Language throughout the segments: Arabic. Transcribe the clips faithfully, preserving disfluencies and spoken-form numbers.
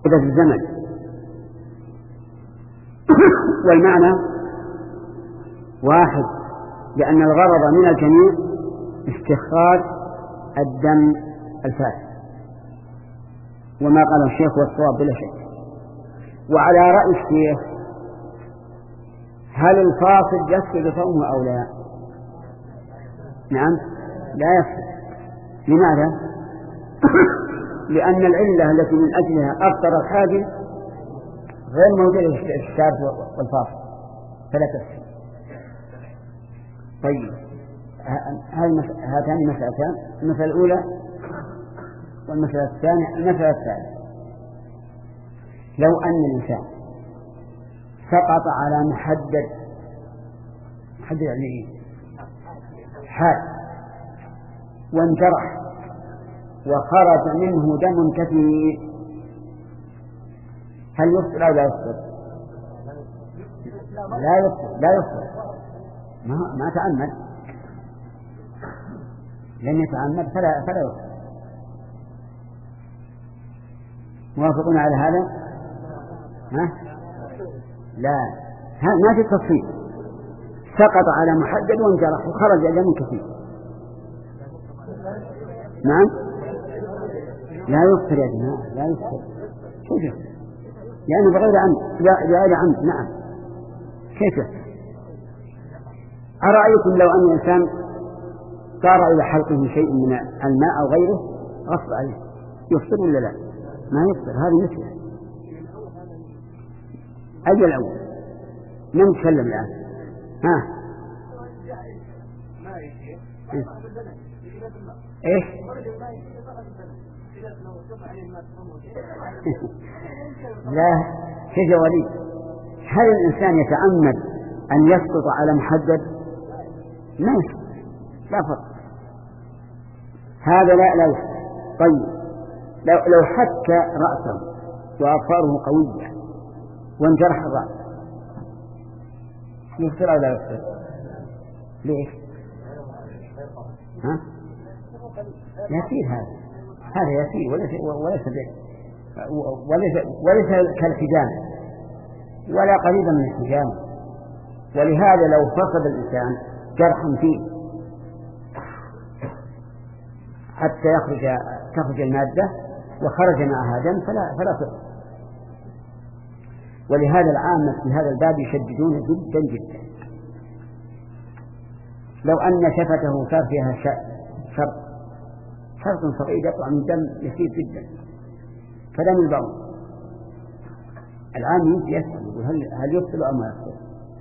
هذا الزمن. والمعنى واحد، لأن الغرض من الجميع استخراج الدم الفاسد، وما قال الشيخ والصواب بلا شك. وعلى رأي الشيخ هل الفاصل يفسد صومه أو لا؟ نعم لا يفسد. لماذا؟ لأن العلة التي من أجلها أفطر الحاجم غير موجودة في الشارب والفاصل فلا تفسد. طيب هاتان مسألتان، المسألة الأولى والمسألة الثانية. المسألة الثانية، لو أن الإنسان سقط على محدد محدد يعني حاد وانجرح وخرج منه دم كثير، هل يفطر أو لا يفطر؟ لا يفطر لا يفطر ما, ما تعمد، لن يتعمد فلا فلا يفطر. موافقون على هذا؟ ها؟ لا، ما في تفصيل. سقط على محدد وانجرح وخرج دم كثير، نعم لا يفطر يا جماعة، لا يفطر. كيف يفطر؟ يعني بغير عمد، بغير عمد. نعم كيف يفطر؟ أرأيكم لو أن الإنسان صار إلى حلقه شيء من الماء أو غيره غصب عليه، يفطر ولا لا؟ ما يفطر. هذه مثله. أجل الأول من تكلم الآن؟ ها إيش؟ لا كيف يا وليد؟ هل الإنسان يتعمد أن يسقط على محدد؟ ما يسقط، لا فرق. هذا لا لا يسقط. طيب لو لو حك رأسه وأظفاره قوية وانجرح الرأس يفطر أو لا يفطر؟ ليش؟ ها؟ يسير هذا هذا يسير وليس وليس وليس وليس كالحجام ولا قريبا من الحجام. ولهذا لو فقد الإنسان جرحا فيه حتى يخرج تخرج المادة وخرج معها دم فلا فلا تفطر. ولهذا العامة في هذا الباب يشددون جدا جدا. لو أن شفته صار فيها شرط شرط صغير يطلع من دم يسير جدا فدم البول، العام يجي يسأل هل هل يفصل أو ما يفصل.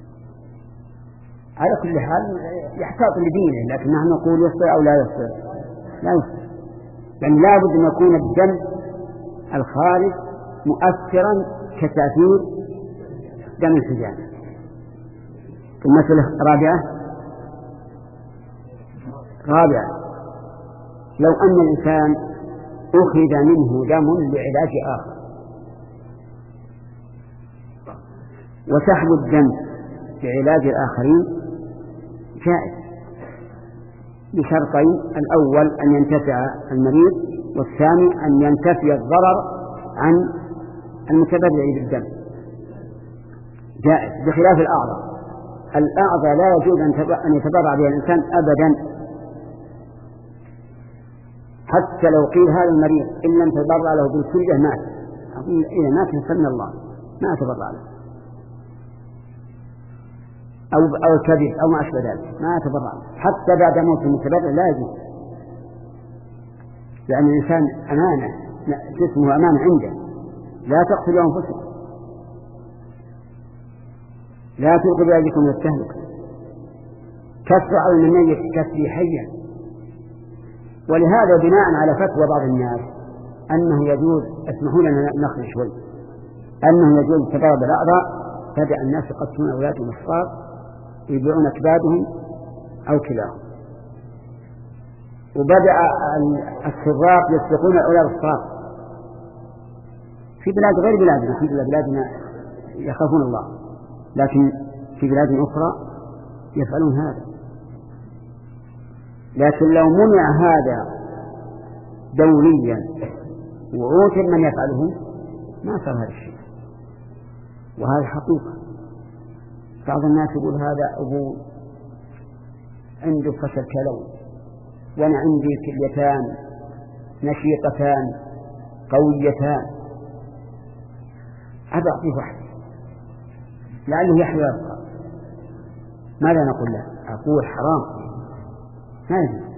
على كل حال يحتاط لدينه، لكن نحن نقول يفصل أو لا يفصل. لا يفصل، لأن لا بد أن يكون الدم الخارج مؤثرا كتأثير دم الحجام. المسألة رابعة رابعة لو أن الإنسان أخذ منه دم لعلاج آخر وسحب الدم لعلاج الآخرين جائز بشرطين: الأول أن ينتفع المريض، والثاني أن ينتفي الضرر عن المتبرع بالدم. جائز بخلاف الأعضاء. الأعضاء لا يجوز أن يتبرع بها الإنسان أبدا، حتى لو قيل هذا المريض إن لم تبرع له بالكلية مات، إذا مات يسمى الله ما تبرع له، أو أو الكبد أو ما أشبه ذلك ما تبرع له حتى بعد موت المتبرع، لا يجوز، لأن الإنسان أمانة، جسمه أمانة عنده. لا تقتلوا أنفسكم، لا تلقوا بأيديكم إلى التهلكة، كفوا على الميت كفي حيا. ولهذا بناء على فتوى بعض الناس أنه يجوز، اسمحوا لنا نخرج شوي، أنه يجوز تبرع بالأعضاء، بدأ الناس يقتلون أولادهم الصغار يبيعون أكبادهم أو كلاهم، وبدأ السراق يسرقون الأولاد الصغار في بلاد غير بلادنا. في بلادنا يخافون الله، لكن في بلاد أخرى يفعلون هذا. لكن لو منع هذا دوليا وعوتر من يفعله ما صار هذا الشيء، وهذا حقيقة. بعض الناس يقول هذا أبو عنده فشل كلوي وأنا عندي كليتان نشيطتان قويتان، أبى أعطيه واحد لعله يحيى ويبقى. ماذا نقول له؟ أقول حرام، ما يجوز.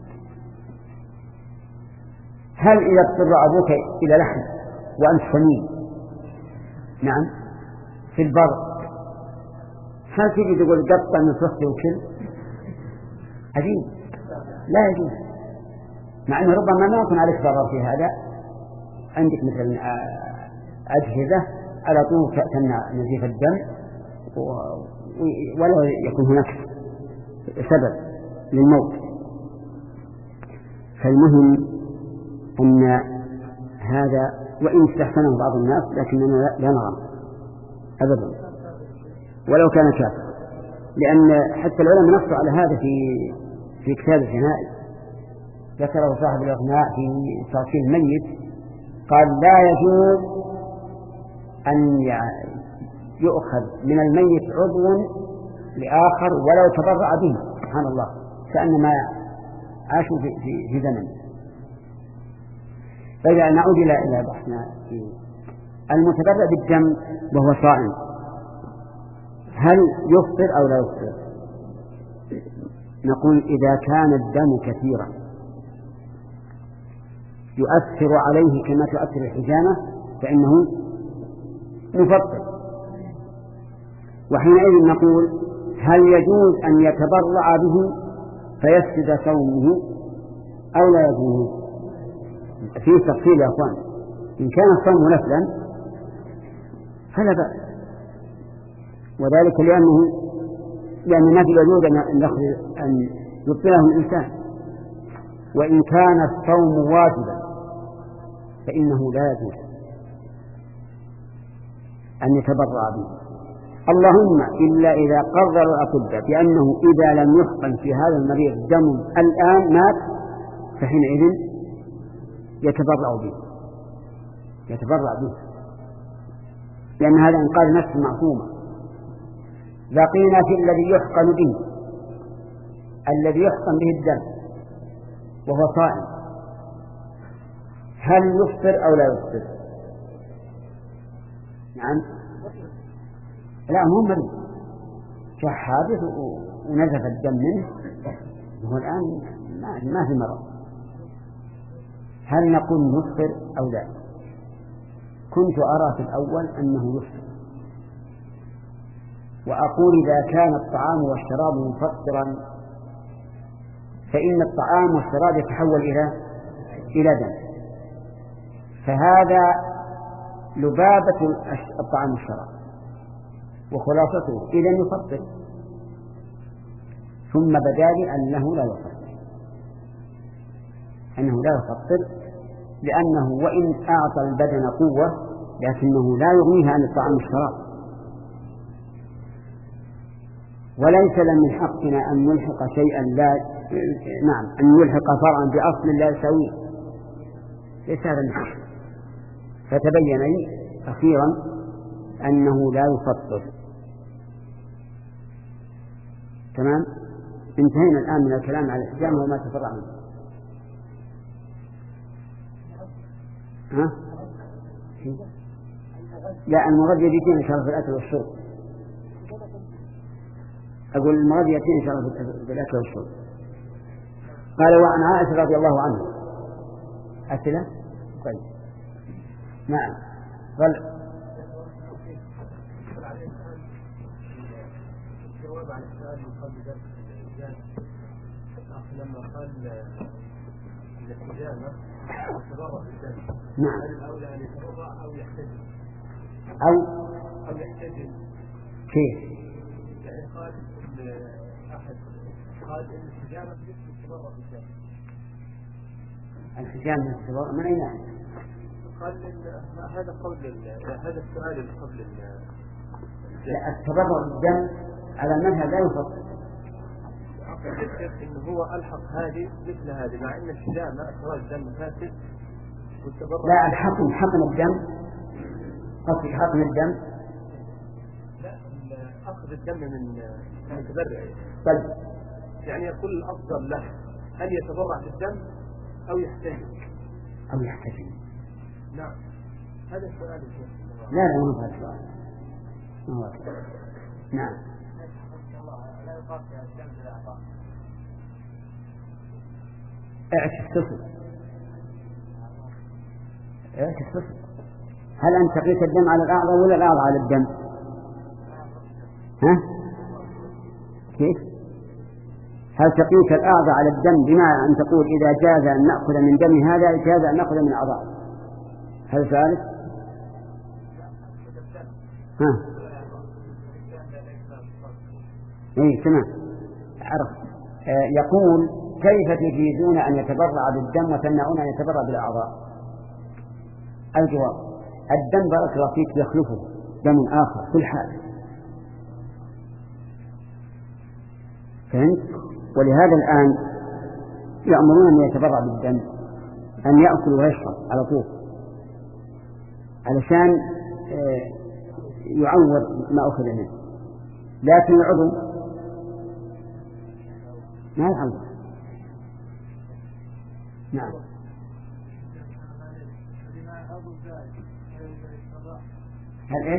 هل إذا اضطر أبوك إلى لحم وأنت سمين، نعم، في البر، هل تجي تقول قطة من صحتي وكل؟ عجيب، لا يجوز. مع أنه ربما ما يكون عليك ضرر في هذا، عندك مثل أجهزة على طول تمنع نزيف الدم ولا يكون هناك سبب للموت. فالمهم أن هذا وإن استحسنه بعض الناس لكننا لا نرى أبدا ولو كان كافر، لأن حتى العلماء نصوا على هذا في في كتاب الجنائز، ذكره صاحب الإغناء في تغسيل الميت، قال لا يجوز أن يؤخذ من الميت عضو لآخر ولو تبرع به، سبحان الله، كأنما عاشوا في في, في زمن. فإذا نعود إلى إلى بحثنا، المتبرع بالدم وهو صائم هل يفطر أو لا يفطر؟ نقول إذا كان الدم كثيرا يؤثر عليه كما تؤثر الحجامة فإنه مفطر. وحينئذ نقول هل يجوز أن يتبرع به فيفسد صومه أو لا يجوز؟ فيه تفصيل يا أخوان. إن كان الصوم نفلا فلا بأس، وذلك لأنه لأن ما في يجوز أن يبطله الإنسان. وإن كان الصوم واجبا فإنه لا يجوز أن يتبرع به، اللهم إلا إذا قرر الأطباء بأنه إذا لم يحقن في هذا المريض دم الآن مات فحينئذ يتبرع به يتبرع به لأن هذا إنقاذ نفس معصومة. بقينا في الذي يحقن به، الذي يحقن به الدم وهو صائم، هل يفطر أو لا يفطر؟ نعم، لا هو مريض جاء حادث ونزف الدم منه وهو الآن ما في مرض، هل نقول يفطر أو لا؟ كنت أرى في الأول أنه يفطر، وأقول إذا كان الطعام والشراب مفطرا فإن الطعام والشراب يتحول إلى إلى دم، فهذا لبابة الطعام والشراب وخلاصته إذا يفطر. ثم بدا لي أنه لا يفطر أنه لا يفطر لأنه وإن أعطى البدن قوة لكنه لا يغنيه عن الطعام والشراب. وليس من حقنا أن نلحق شيئا لا نعم أن نلحق فرعا بأصل لا يساويه، ليس هذا من حق. فتبين لي أخيرا أنه لا يفطر. تمام، انتهينا الآن من الكلام على الحجامة وما تفرع منه. ها؟ لا، المرض يأتينا إن شاء الله في الأكل والشرب. أقول المرض يأتينا إن شاء الله في الأكل والشرب. قال وعن عائشة رضي الله عنها أسئلة؟ طيب نعم. قال الجواب عن السؤال من قبل ذلك لما قال الحجامة يتبرع بالدم، نعم، هل الأولى أن يتبرع أو يحتجم أو أو يحتجم؟ كيف؟ يعني قال أحد قال إن الحجامة يتبرع بالدم. الحجامة يتبرع من أين؟ قال هذا قول هذا السؤال اللي قبل لا التبرع بالدم على المنهج لا يفضل. إنه هو ألحق هذه مثل هذه مع أن الحجامة إخراج دم فاسد والتبرع لا الحقن حقن الدم قصدك حقن الدم؟ لا، أخذ الدم من المتبرع. طيب يعني يقول الأفضل له أن يتبرع بالدم أو يحتجم. أو يحتجم. نعم، هذا السؤال. لا لا مو هذا السؤال. مو هذا. نعم. لا يقاس الدم بالأعضاء. اعكس تصل. اعكس تصل. هل أنت تقيس الدم على الأعضاء ولا الأعضاء على الدم؟ ها؟ كيف؟ هل تقيس الأعضاء على الدم بمعنى أن تقول إذا جاز أن نأخذ من دم هذا جاز أن نأخذ من أعضاء؟ هل ثالث؟ ها؟ إيه تمام. عرف. آه يقول كيف تجيزون أن يتبرع بالدم وتمنعون أن يتبرع بالأعضاء؟ الجواب: الدم بارك الله فيك يخلفه دم آخر في الحال. فهمت؟ ولهذا الآن يأمرون أن يتبرع بالدم أن يأكل ويشرب على طول علشان يعوض ما أخذ منه، لكن العضو ما يعوض. نعم. هل إيش؟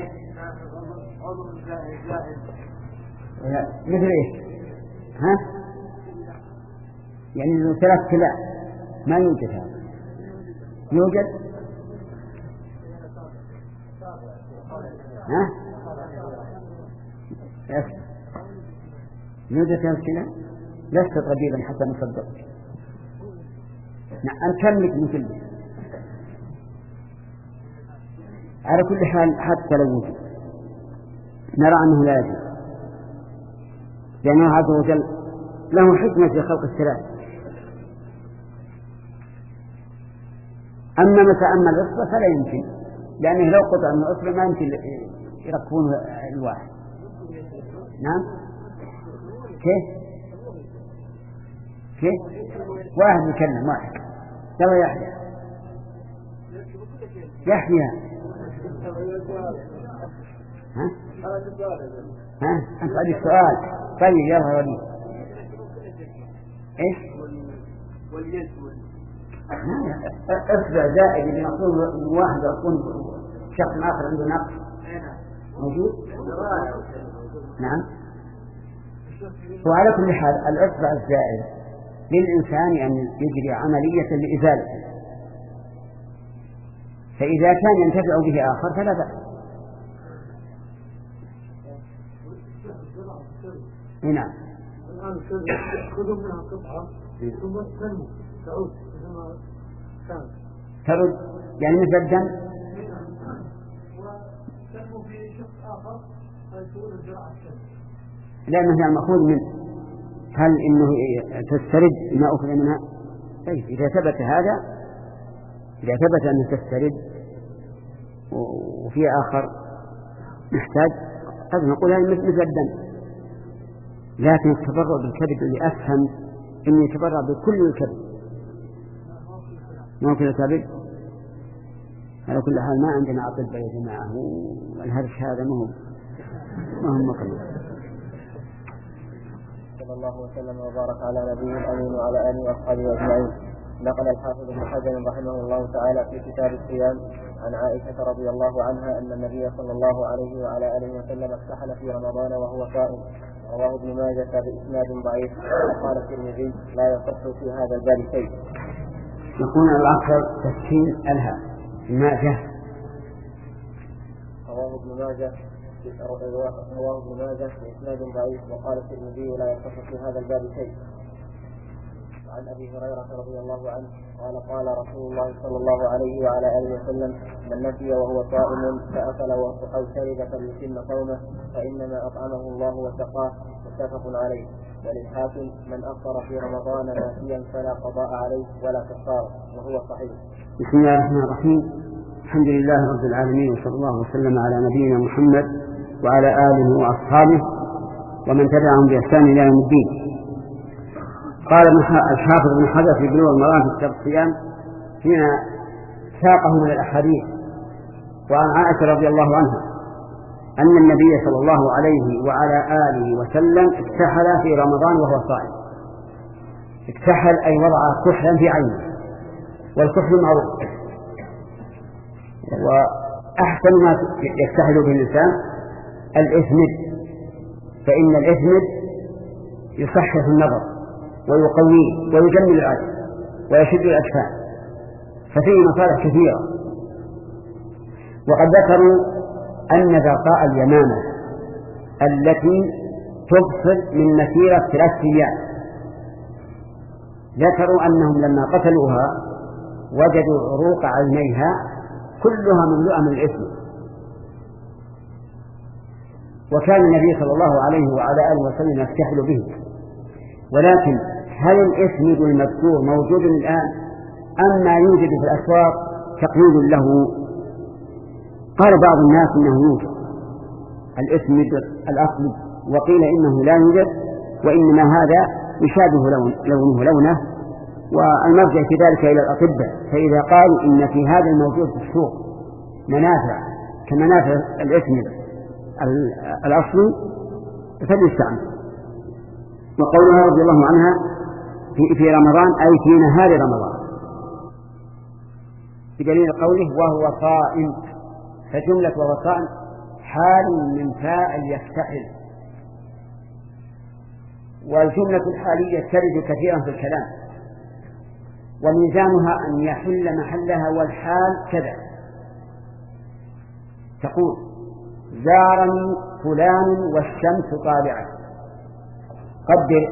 مثل إيش؟ ها؟ يعني له ثلاث كلى ما يوجد هذا. يوجد؟ ها؟ يوجد ثلاث كلى؟ لست طبيبا حتى نصدقك. نعم أن تملك مثل. على كل حال حتى لو وجد نرى أنه لا يجوز، لأنه عز وجل له حكمة في خلق الثلاث. أما متى أما الأصبع فلا يمكن، لأنه لو قطع من الأصبع ما يمكن يركبونه الواحد. نعم. كيف كيف واحد يكلم واحد يلا يحيى يحيى ها ها أنت عندك سؤال؟ طيب يلا ولي إيش؟ واليد أصبع زائد اللي مقصود واحد يكون شخص آخر عنده نقص موجود؟ نعم. وعلى كل حال الأصبع الزائد للإنسان أن يجري عملية لإزالته، فإذا كان ينتفع به آخر فلا بأس. نعم. الآن خذوا منها قطعة ثم تنمو تعود كما كانت ترد يعني مثل الدم وتنمو في شخص آخر فيكون الجرعة الشمس. لا مثل المأخوذ منه، هل إنه تسترد ما أخذ منها؟ طيب إذا ثبت هذا، إذا ثبت أنه تسترد وفي آخر محتاج قد نقول هذا مثل الدم. لكن التبرع بالكبد اللي أفهم إنه يتبرع بكل الكبد ممكن الكبد. على كل حال ما عندنا أطباء يا جماعة، والهرش هذا مهم مهم مقلوب. صلى الله وسلم وبارك على نبيه الأمين وعلى آله وأصحابه أجمعين. نقل الحافظ ابن حجر رحمه الله تعالى في كتاب الصيام عن عائشة رضي الله عنها أن النبي صلى الله عليه وعلى آله وسلم اكتحل في رمضان وهو صائم. رواه ابن ماجه بإسناد ضعيف. وقال الترمذي لا يصح في هذا الباب شيء. يكون الأكثر تسكين الها ماجه. رواه ابن ماجه رواه ابن ماجه بإسناد ضعيف. وقال الترمذي لا يصح في هذا الباب شيء. عن أبي هريرة رضي الله عنه قال قال رسول الله صلى الله عليه وعلى آله وسلم من نسي وهو صائم فأكل أو شرب فليتم صومه فإنما أطعمه الله وسقاه. متفق عليه. وللحاكم من أفطر في رمضان ناسيا فلا قضاء عليه ولا كفارة، وهو صحيح. بسم الله الرحمن الرحيم. الحمد لله رب العالمين، وصلى الله وسلم على نبينا محمد وعلى آله وأصحابه ومن تبعهم بإحسان إلى يوم الدين. قال الحافظ ابن حجر في بلوغ المرام في كتاب الصيام حين ساقه من الأحاديث وعن عائشة رضي الله عنها أن النبي صلى الله عليه وعلى آله وسلم اكتحل في رمضان وهو صائم. اكتحل أي وضع كحلا في عينه، والكحل معروف، وأحسن ما يكتحل به الإنسان الإثمد، فإن الإثمد يصحح النظر ويقويه ويجمل العين ويشد الأجفان، ففيه مصالح كثيرة. وقد ذكروا أن زرقاء اليمامة التي تبصر من مسيرة ثلاث أيام، ذكروا أنهم لما قتلوها وجدوا عروق عينيها كلها مملوءة من الإثم. وكان النبي صلى الله عليه وعلى آله وسلم يستحل به. ولكن هل الإثم المذكور موجود الآن أم ما يوجد في الأسواق تقييد له؟ قال بعض الناس إنه يوجد الإثم الأصلي، وقيل إنه لا يوجد، وإنما هذا يشابه لون لونه لونه، والمرجع في ذلك إلى الأطباء، فإذا قالوا إن في هذا الموجود في السوق منافع كمنافع الإثم الأصلي فليستعمل. وقولها رضي الله عنها في, في رمضان أي في نهار رمضان، بدليل قوله وهو صائم، فجملة وهو صائم حال من فاعل يفتعل، والجملة الحالية ترد كثيرا في الكلام، وميزانها أن يحل محلها والحال كذا. تقول زارني فلان والشمس طالعة، قدر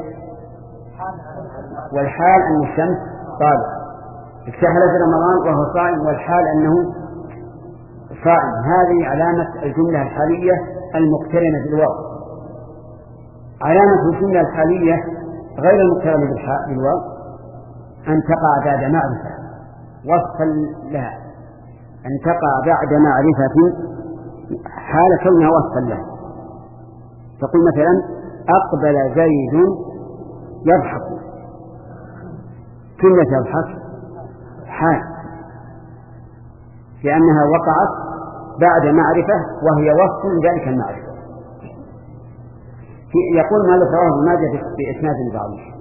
والحال أن الشمس طالعة، اكتحل في رمضان وهو صائم والحال أنه صائم. هذه علامة الجملة الحالية المقترنة بالواو. علامة الجملة الحالية غير المقترنة بالواو أن تقع بعد معرفة وصفا لها، أن تقع بعد معرفة حال كونها وصفا لها. تقول مثلا أقبل زيد يضحك، كلمة يضحك حال، لأنها وقعت بعد معرفة وهي وصف ذلك المعرفة. يقول مالك رواه ابن ماجه بإسناد ضعيف.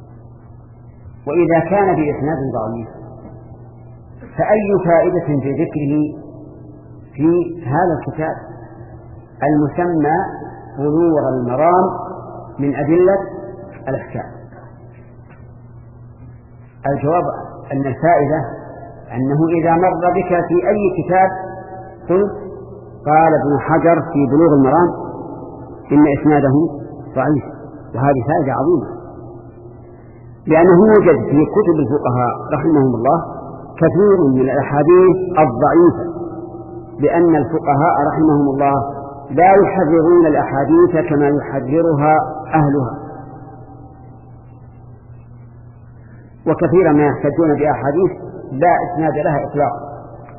وإذا كان بإسناد ضعيف فأي فائدة في ذكره في هذا الكتاب المسمى بلوغ المرام من أدلة الأحكام؟ الجواب أن الفائدة أنه إذا مر بك في أي كتاب قلت قال ابن حجر في بلوغ المرام إن إسناده ضعيف، وهذه فائدة عظيمة، لأنه يوجد في كتب الفقهاء رحمهم الله كثير من الأحاديث الضعيفة، لأن الفقهاء رحمهم الله لا يحررون الأحاديث كما يحررها أهلها، وكثيرا ما يحتجون بأحاديث لا إسناد لها إطلاقا.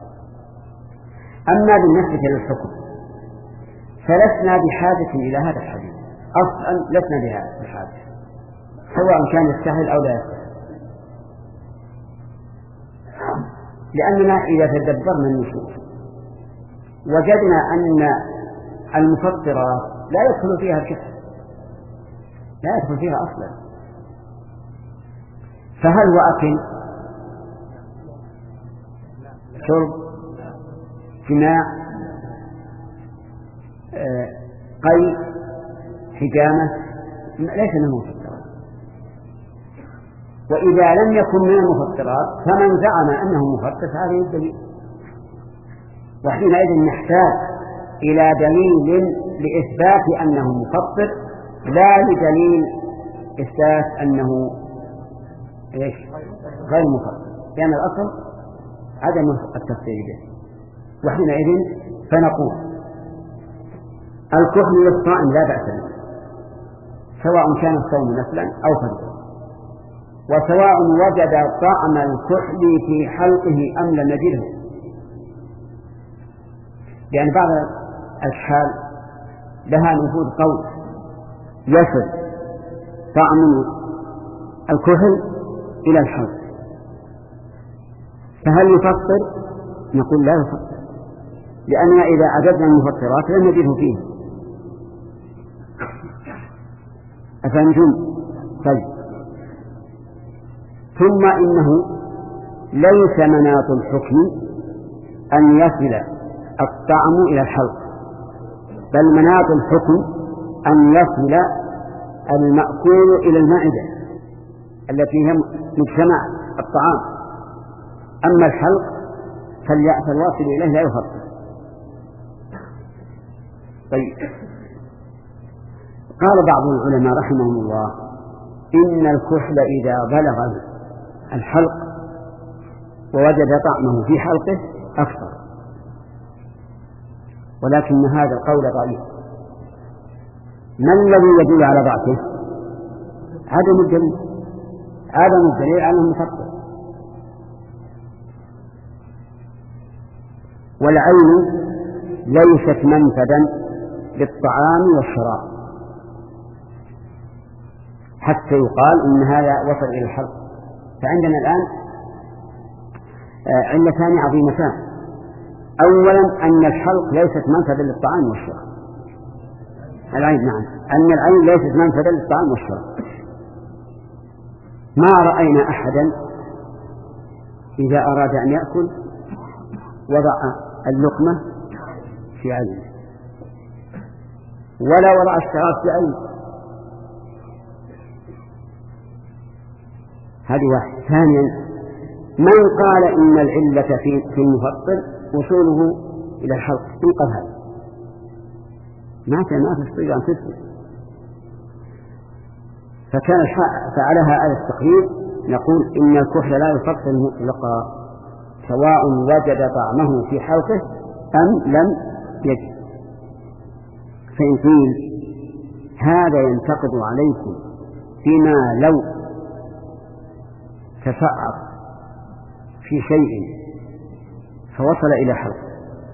أما بالنسبة للحكم فلسنا بحاجة إلى هذا الحديث أصلا، لسنا بهذا الحاجة، سواء كان يستاهل أو لا يستاهل، لأننا إذا تدبرنا النصوص وجدنا أن المفطرات لا يدخل فيها الكفر، لا يدخل فيها أصلا، فهل هو أكل شرب جماع قي حجامة ليس من المفطرات؟ وإذا لم يكن من المفطرات فمن زعم أنه مفطر هذا الدليل، وحينئذ نحتاج إلى دليل لإثبات أنه مفطر لا لدليل إثبات أنه إيش غير مفطر، لأن الأصل عدم التفسير به. وحينئذ فنقول الكحل للصائم لا بأس به، سواء كان الصوم نفلا أو فرضا، وسواء وجد طعم الكحل في حلقه أم لم يجده، لأن بعض الأكحال لها نفوذ قوي يصل طعم الكحل إلى الحلق، فهل يفطر؟ نقول لا يفطر، لأننا إذا عددنا المفطرات لم نجده فيه. أفهمتم؟ طيب. ثم إنه ليس مناط الحكم أن يصل الطعم إلى الحلق، بل مناط الحكم أن يصل المأكول إلى المعدة التي هي مجتمع الطعام. أما الحلق فالواصل إليه لا يفطر. طيب. قال بعض العلماء رحمهم الله إن الكحل إذا بلغ الحلق ووجد طعمه في حلقه أفطر، ولكن هذا القول ضعيف. ما الذي يدل على ضعفه؟ عدم الدليل، عدم الدليل على المفطر. والعين ليست منفذا للطعام والشراب حتى يقال إن هذا وصل إلى الحلق. فعندنا الآن علتان عظيمتان. أولا أن الحلق ليست منفذا للطعام والشراب. العين نعم، أن العين ليست منفذا للطعام والشراب. ما رأينا أحدا إذا أراد أن يأكل وضع اللقمة في عينه ولا وضع الشراب في عينه. هذه واحد. ثانيا من قال إن العلة في في المفطر وصوله إلى الحلق؟ من قال هذا؟ ما كان ما تستطيع أن تثبت. فكان فعلها على التقرير نقول إن الكحل لا يفطر مطلقا سواء وجد طعمه في حلقه أم لم يجد. فإن قيل هذا ينتقد عليكم فيما لو تسعر في شيء فوصل إلى حلقه.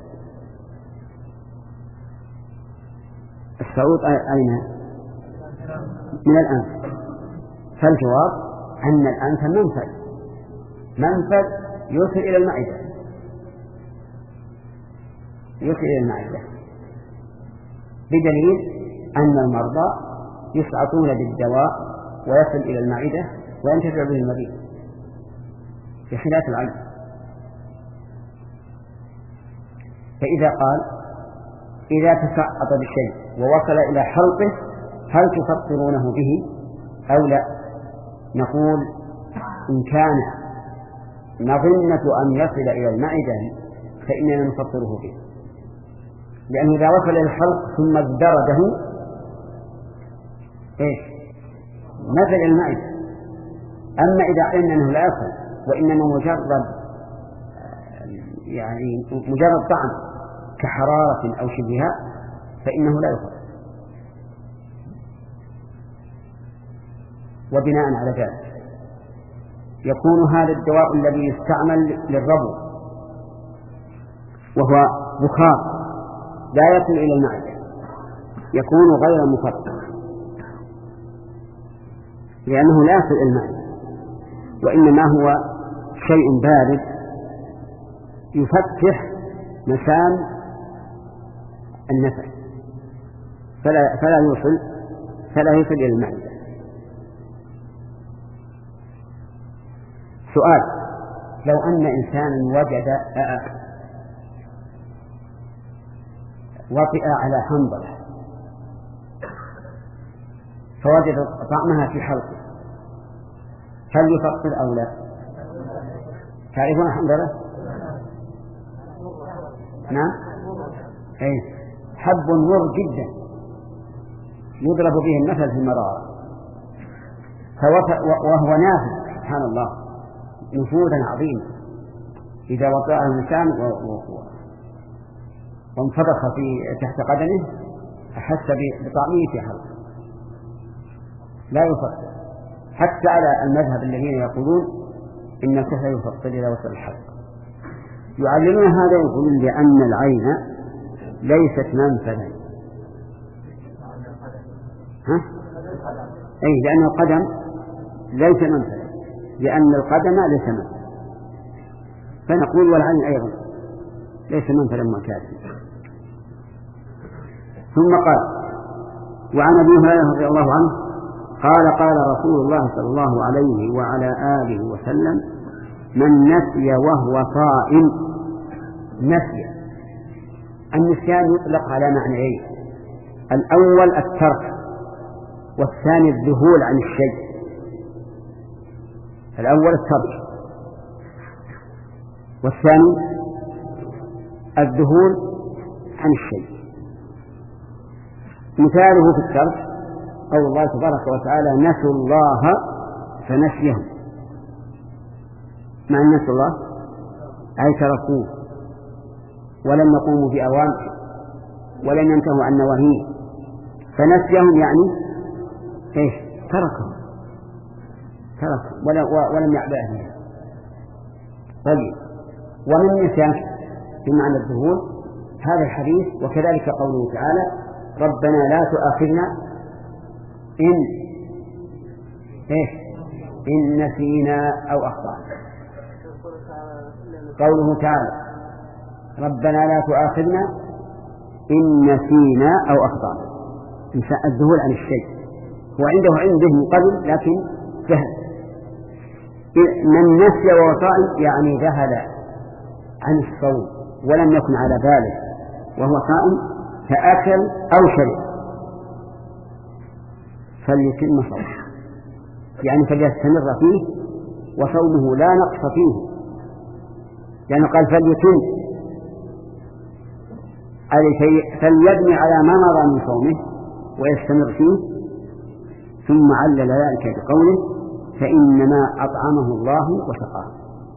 الصعود أين؟ من الأنف. فالجواب أن الأنف منفذ منفذ يوصل إلى المعدة يوصل إلى المعدة بدليل أن المرضى يسعطون بالدواء ويصل إلى المعدة وينتفع به المريض بخلاف العين. فإذا قال إذا تسعط بشيء ووصل إلى حلقه هل تفطرونه به أو لا؟ نقول إن كان نظنة أن يصل إلى المعدة فإننا نفطره به، لأنه إذا وصل إلى الحلق ثم ازدرده إيش؟ نزل إلى المعدة. أما إذا علمنا أنه لا يصل وإنما مجرد يعني مجرد طعم كحرارة أو شبهها فإنه لا يفطر. وبناء على ذلك يكون هذا الدواء الذي يستعمل للربو وهو بخار لا يصل إلى المعدة يكون غير مفطر لأنه لا يصل إلى المعدة، وإنما هو شيء بارد يفتح مسام النفس فلا, فلا يوصل فلا يصل إلى المعدة. سؤال: لو أن إنسانا وجد وطئ على حنظلة فوجد طعمها في حلقه هل يفطر أو لا؟ تعرفون حنظلة؟ نعم؟ أي حب مر جدا يضرب به المثل في المرارة وهو نافذ سبحان الله نفوذا عظيما. إذا وقع الإنسان وانفضخ في تحت قدمه أحس بطعمه في حلقه لا يفطر، حتى على المذهب الذين يقولون إن الكحل يفطر إذا وصل الحلق. يعلمون هذا يقولون لأن العين ليست منفذا. ها؟ أي لأن القدم ليس منفذا، لأن القدم ليس منفذا، فنقول والعين أيضا ليس منفذا معتادا. ثم قال: وعن أبي هريرة رضي الله عنه قال: قال رسول الله صلى الله عليه وعلى آله وسلم: من نسي وهو صائم. نسي، النسيان يطلق على معنيين: الأول الترك، والثاني الذهول عن الشيء. الأول الترك، والثاني الذهول عن الشيء. مثاله في الترك قول الله تبارك وتعالى: نسوا الله فنسيهم. معنى نسوا الله أي تركوه ولم يقوموا بأوامره ولم ينتهوا عن نواهيه، فنسيهم يعني إيش؟ تركهم تركهم ولم يعبأ بهم. طيب، ومن نسيان بمعنى الذهول هذا الحديث، وكذلك قوله تعالى: ربنا لا تؤاخذنا إن إيش إن نسينا أو أخطأنا. قوله تعالى: ربنا لا تؤاخذنا إن نسينا أو أخطأنا، الذهول عن الشيء، وعنده علم به من قبل لكن جهل. من نسي وهو صائم يعني ذهل عن الصوم ولم يكن على باله وهو صائم فأكل أو شرب فليتم صومه، يعني فليستمر فيه وصومه لا نقص فيه، يعني قال فليتم فليبني على ما مضى من صومه ويستمر فيه. ثم علل ذلك بقوله: فإنما أطعمه الله وسقاه.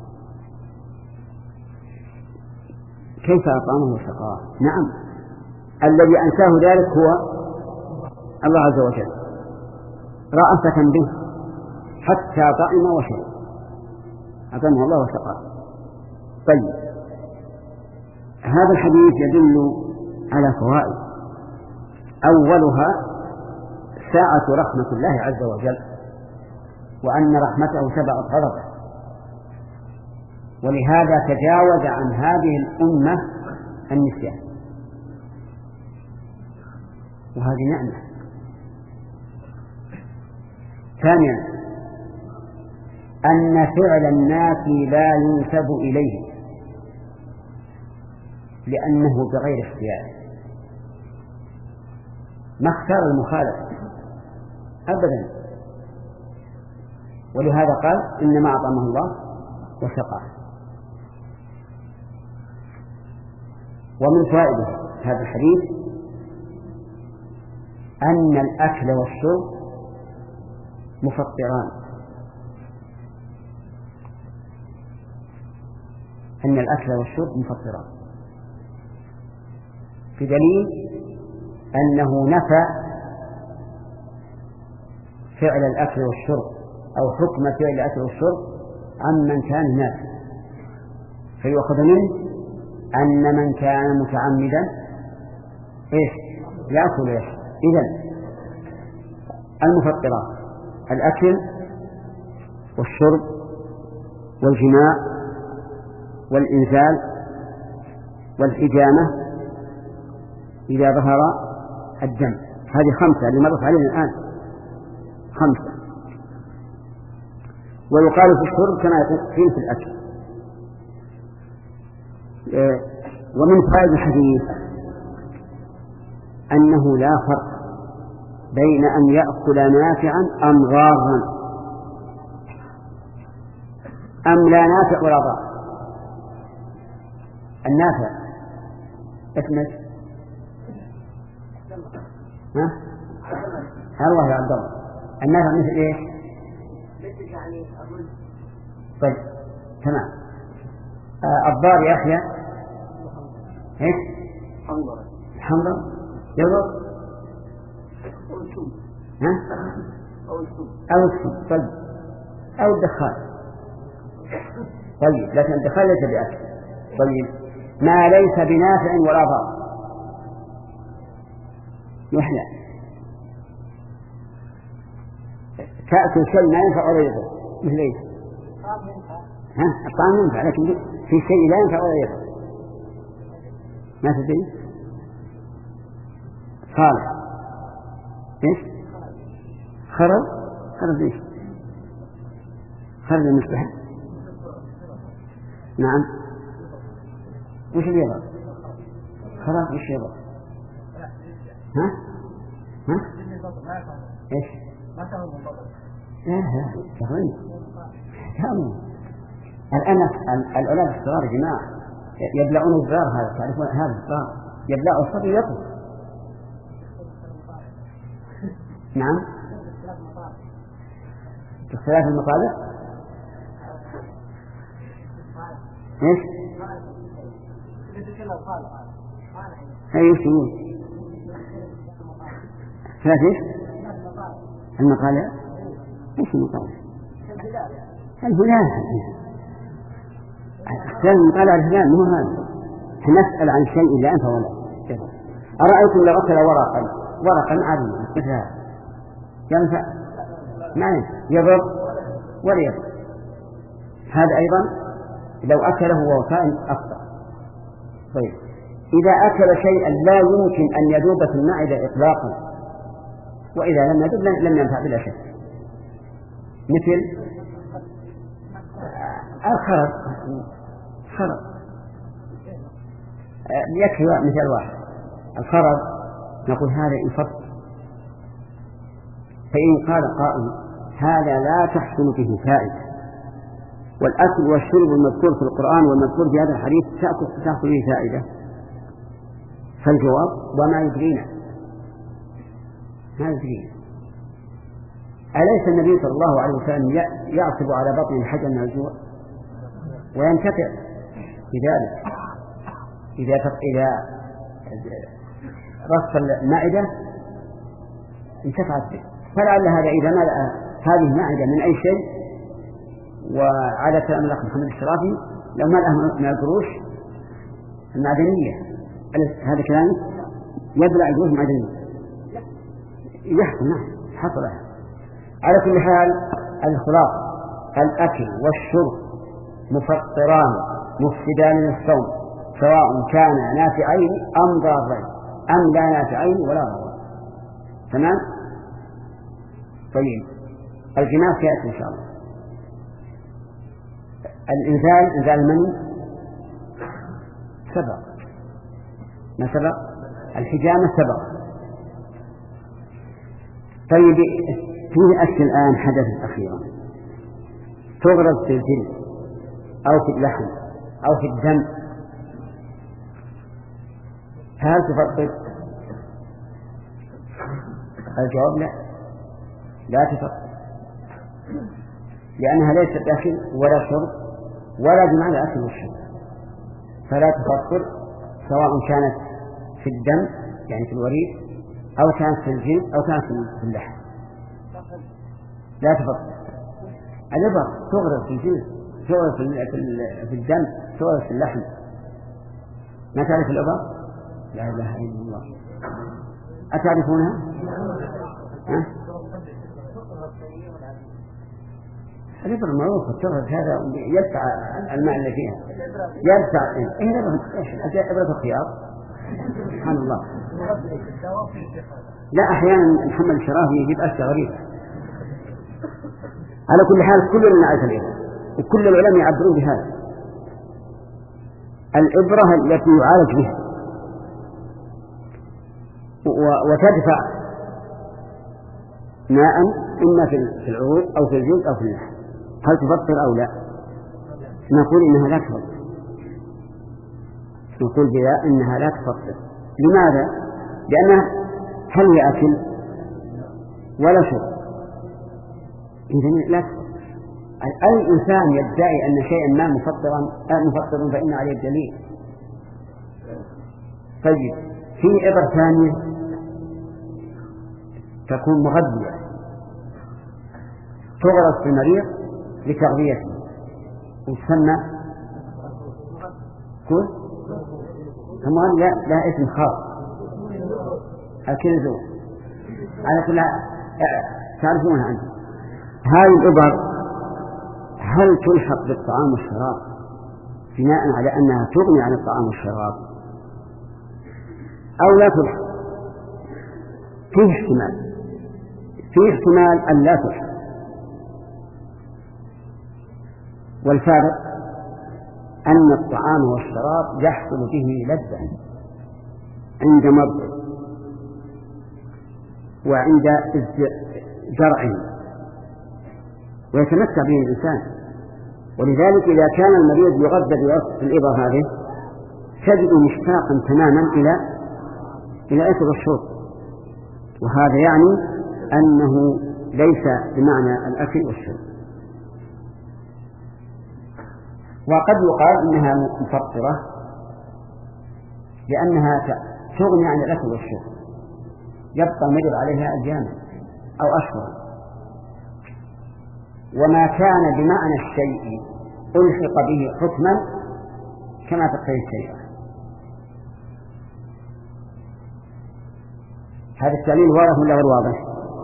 كيف أطعمه وسقاه؟ نعم، الذي أنساه ذلك هو الله عز وجل، رأفة به حتى طعم وشرب، أطعمه الله وسقاه. طيب، هذا الحديث يدل على فوائد. أولها ساعة رحمة الله عز وجل، وأن رحمته سبقت غضبه، ولهذا تجاوز عن هذه الأمة النسيان، وهذه نعمة. ثانيا أن فعل الناس لا ينسب إليه لأنه بغير اختيار، ما اختار المخالفة أبدا، ولهذا قال: إنما أطعمه الله وسقاه. ومن فائدة هذا الحديث أن الأكل والشرب مفطران، أن الأكل والشرب مفطران، بدليل أنه نفى فعل الأكل والشرب أو حكم فعل الأكل والشرب عمن كان ناسا، فيؤخذ منه أن من كان متعمدا إيش يأكل ويشرب. إذن المفطرات الأكل والشرب والجماع والإنزال والحجامة إذا ظهر الدم، هذه خمسة اللي مرت علينا الآن، خمسة. ويقال في الشرب كما يقول في الأكل. ومن فائدة الحديث أنه لا فرق بين أن يأكل نافعا أم ضارا، أم لا نافع ولا ضار. النافع اسمه ها؟ الله يا عبد الله، النافع مثل ايش؟ مثل يعني الرز. طيب تمام. آه الضار يا أخي ايش؟ حنظر. حنظر يضر أو السم. ها؟ أو السم. أو السم. طيب، أو الدخان. طيب، لكن الدخان ليس بأكل. طيب، ما ليس بنافع ولا ضار يحلى. تأكل شيء ما ينفع ولا يضر، مثل ايش؟ ها؟ الطعام ينفع، لكن في شيء لا ينفع ولا يضر، ما تدري؟ صالح إيش؟ خرج خرج إيش؟ خرج المصباح. نعم. وش اللي يضع؟ خلاص وش يضع؟ ها؟ ها؟ إيش؟ لا لا تغني كامل. الآن الأولاد الصغار يا جماعة يبلعون الزرار، هذا تعرفون هذا الزرار يبلعوا الصبي يطلع. نعم. اختلاف المطالب. ايش؟ اي شيء ثلاث ايش؟ المطالع. ايش المطالع؟ الهلال. اختلاف المطالع الهلال مو هذا. نسأل عن شيء لا ينفع ولا يضر. أرأيتم لو أكل ورقا ورقا عاديا مثل هذا ينفع؟ ما ينفع. يضر ولا يضر. هذا أيضا لو أكله وهو كائن أخطأ. طيب إذا أكل شيئا لا يمكن أن يذوب في المعدة إطلاقا، وإذا لم يذوب لم ينفع بلا شك، مثل الخرق. خرق يكفي مثال واحد. الخرق نقول هذا يفطر، فإن قال قائل هذا لا تحصل به فائدة، والأكل والشرب المذكور في القرآن والمذكور في هذا الحديث تحصل به فائدة، فالجواب وما يدرينا ما يدرينا. أليس النبي صلى الله عليه وسلم يعصب على بطن الحجر من الجوع وينتفع بذلك إذا إذا رص المعدة انتفعت به؟ فلعل هذا إذا ملأ هذه المعدة من أي شيء، وعلى كلام الأخ محمد الشرافي لو ملأه من القروش المعدنية، هذا كلام يبلع القروش المعدنية يحصل. نعم حصل. على كل حال الخلاصة الأكل والشرب مفطران مفسدان للصوم، سواء كان نافعين أم ضارين أم لا نافعين ولا ضارين. تمام. طيب الجماع سيأتي إن شاء الله. الإنزال إنزال المني سبق ما سبق. الحجامة سبق. طيب فيه أشياء الآن حدثت أخيرا تغرز في الجلد أو في اللحم أو في الدم، هل تفطر؟ الجواب لا، لا تفطر، لأنها ليست أكل ولا شرب ولا جمع الأكل والشرب، فلا تفطر سواء كانت في الدم يعني في الوريد أو كانت في الجلد أو كانت في اللحم. لا تفطر. الإبر تغرز في الجلد، تغرز في الدم، تغرز في اللحم. ما تعرف الإبر؟ لا إله إلا الله. أتعرفونها؟ ها؟ الإبر معروفة تغرز، هذا يدفع الماء اللي فيها يدفع. إيه إبرة الخيار؟ سبحان الله. لا أحيانا محمد الشرافي يجيب أشياء غريبة. على كل حال كلنا نعرف الإبرة وكل العلماء يعبرون بهذا. الإبرة التي يعالج بها وتدفع ماء إما في العروق أو في الجلد أو في اللحم. هل تفطر أو لا؟ نقول إنها لا تفطر. نقول بها إنها لا تفطر. لماذا؟ لأنها هل هي أكل ولا شرب؟ إذن لا تفطر. أي إنسان يدعي أن شيئا ما مفطرا مفطر فإن عليه الدليل. طيب في إبر ثانية تكون مغذية تغرس في المريض لتغذيته وتسمى كل كمان لا لا اسم خاص الكنزو. على كل تعرفونها عنه. هذه الإبر هل تلحق بالطعام والشراب بناء على أنها تغني عن الطعام والشراب أو لا تلحق؟ فيه احتمال فيه احتمال أن لا تحصل. والفارق أن الطعام والشراب يحصل به لذة عند مرض وعند زرع ويتمتع به الإنسان. ولذلك إذا كان المريض يغذى بوصف الإبر هذه تجد مشتاقا تماما إلى إلى الأكل والشرب، وهذا يعني أنه ليس بمعنى الأكل والشرب. وقد يقال إنها مفطرة لأنها تغني عن الأكل والشرب، يبقى المريض عليها أياما أو أشهر. وما كان بمعنى الشيء ألحق به حكما كما تقتضي الشيء. هذا التعليل واضح ولا غير واضح؟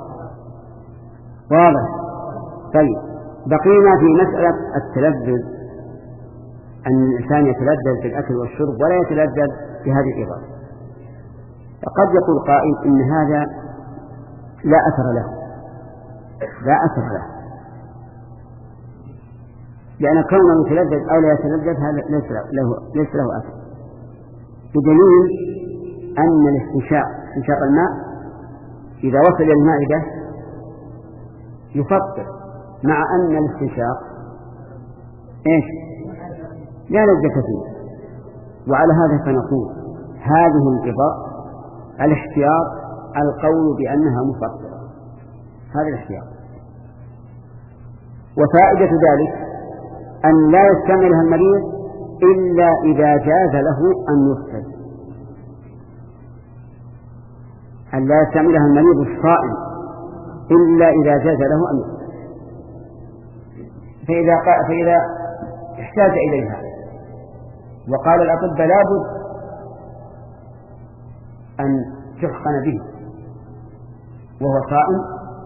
واضح. طيب، بقينا في مسألة التلذذ، أن الإنسان يتلذذ بالأكل والشرب ولا يتلذذ بهذه الإضافة. قد يقول قائل إن هذا لا أثر له لا أثر له لأن كونه يتلذذ أو لا يتلذذ هذا ليس له ليس له أثر، بدليل أن الاستنشاق استنشاق الماء إذا وصل إلى المعدة يفطر، مع أن الاستنشاق إيش لا لذة فيه. وعلى هذا فنقول هذه الإضاءة الاحتياط القول بأنها مفطرة، هذا الاحتياط. وفائدة ذلك أن لا يستعملها المريض إلا إذا جاز له أن يفطر، أن لا يستعملها المريض الصائم إلا إذا جاز له أن يفطر. فإذا, فإذا احتاج إليها وقال الأطباء لابد أن تحقن به وهو صائم،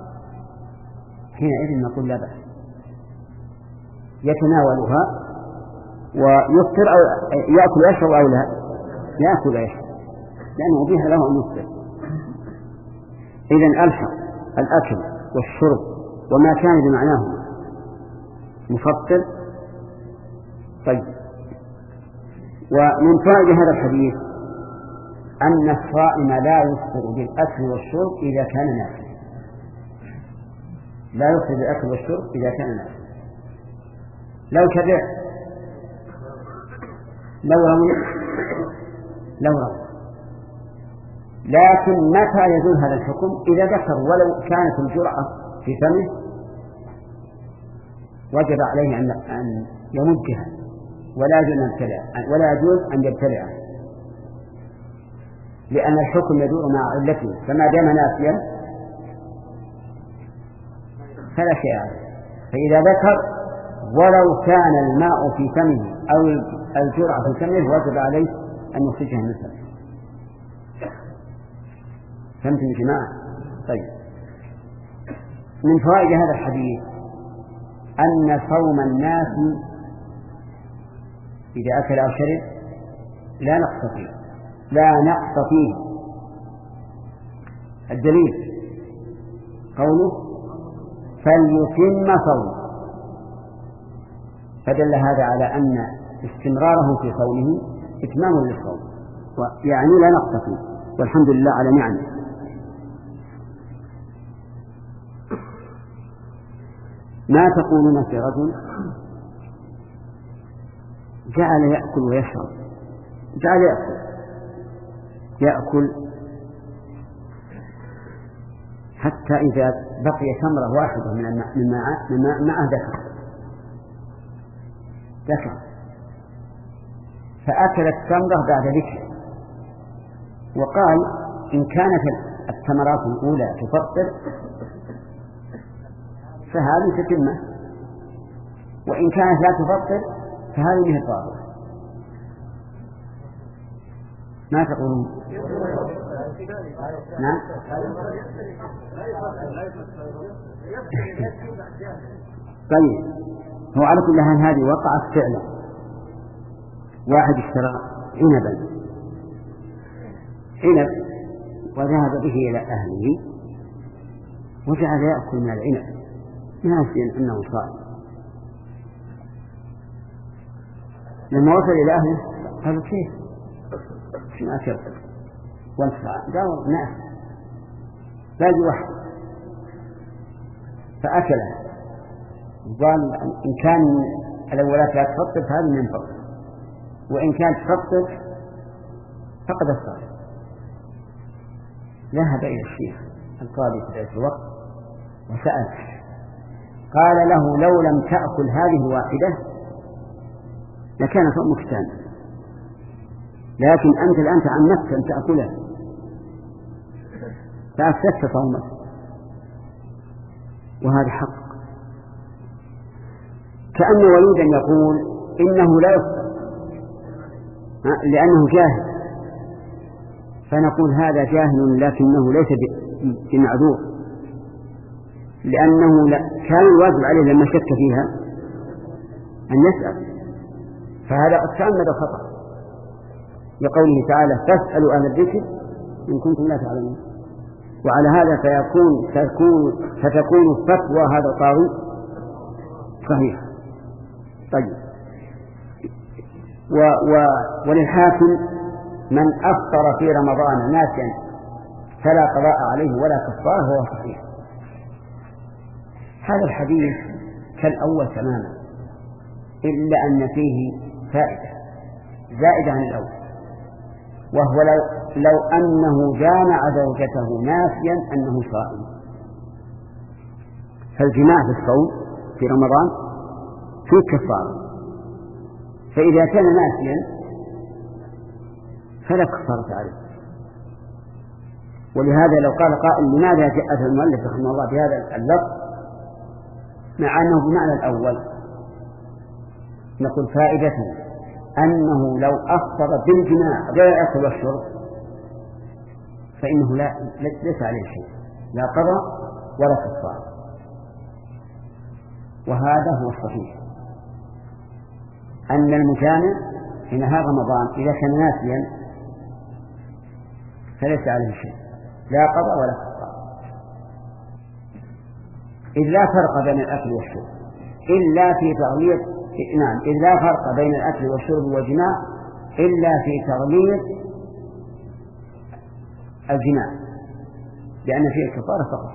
حينئذ نقول لا بأس، يتناولها ويفطر أو يأكل ويشرب أو لا يأكل ويشرب، لأنه أبيح له أن يفطر. إذن ألحق الأكل والشرب وما كان بمعناه مفطر. طيب، ومن فائدة هذا الحديث أن الصائم لا يفطر بالأكل والشرب إذا كان نافلا، لا يفطر بالأكل والشرب إذا كان نافلا. لو تبع لو روي لو روي لكن متى يزول هذا الحكم؟ إذا ذكر ولو كانت الجرعة في فمه وجب عليه أن يمجها ولا يجوز أن يبتلع ولا يجوز أن يبتلعه، لأن الحكم يدور مع علته، فما دام نافيا فلا شيء عليه. فإذا ذكر ولو كان الماء في فمه أو الجرعة في فمه وجب عليه أن يخرجها من فمه. فهمتم يا جماعة؟ طيب، من فوائد هذا الحديث أن صوم الناس إذا أكل أو شرب لا نقص فيه لا نقص فيه الدليل قوله فليتم صومه، فدل هذا على أن استمراره في صومه إتمام للصوم، يعني لا نقص فيه، والحمد لله على نعمه. ما تقولون في رجل جعل يأكل ويشرب، جعل يأكل يأكل حتى إذا بقي تمرة واحدة من الماء مما معه ذكر ذكر فأكل التمرة بعد ذكر، وقال إن كانت التمرات الأولى تفطر فهذه تتمة، وإن كانت لا تفطر فهذه هي الطاهرة. ما تقولون؟ نعم. طيب، هو على كل حال هذه وقعت فعلا. واحد اشترى عنبا عنب وذهب به إلى أهله وجعل يأكل من العنب ناسيا أنه صائم. لما وصل إلى أهله قالوا كيف شنو أكل وانت قال نعم باقي واحد فأكله. قال إن كان الأولات لا تفطر فهذا من فضل، وإن كانت تفطر فقد الصائم. ذهب إلى الشيخ القاضي في ذلك الوقت وسأل، قال له لو لم تأكل هذه الواحدة لكان صومك تام، لكن أنت الآن تعنفت أن تأكلها فأفسدت صومك، وهذا حق. كأن وليدا يقول إنه لا يفطر لأنه جاهل، فنقول هذا جاهل لكنه ليس بمعذور، لأنه كان الواجب عليه لما شك فيها أن يسأل، فهذا قد تعمد خطأ لقوله تعالى فاسألوا أهل الذكر إن كنتم لا تعلمون. وعلى هذا فيكون تكون فتكون فتوى هذا القاضي صحيح. طيب و و وللحاكم من أفطر في رمضان ناسيا فلا قضاء عليه ولا كفارة هو صحيح. هذا الحديث كالأول تماما إلا أن فيه فائدة زائدة عن الأول، وهو لو, لو أنه جامع زوجته ناسيا أنه صائم. فالجماع في الصوم في رمضان فيه كفارة، فإذا كان ناسيا فلا كفارة عليه. ولهذا لو قال قائل لماذا جاء المؤلف رحمه الله بهذا اللفظ مع أنه بمعنى الأول، نقول فائدته أنه لو أفطر بالجماع غير الأكل والشرب فإنه لا ليس عليه شيء، لا قضاء ولا كفارة، وهذا هو الصحيح أن المجامع في نهار رمضان إذا كان ناسيا فليس عليه شيء، لا قضاء ولا كفارة، إذ لا فرق بين الأكل والشرب إلا في تغليظ نعم إذ لا فرق بين الأكل والشرب والجماع إلا في تغليظ الجماع، لأن فيه الكفارة فقط.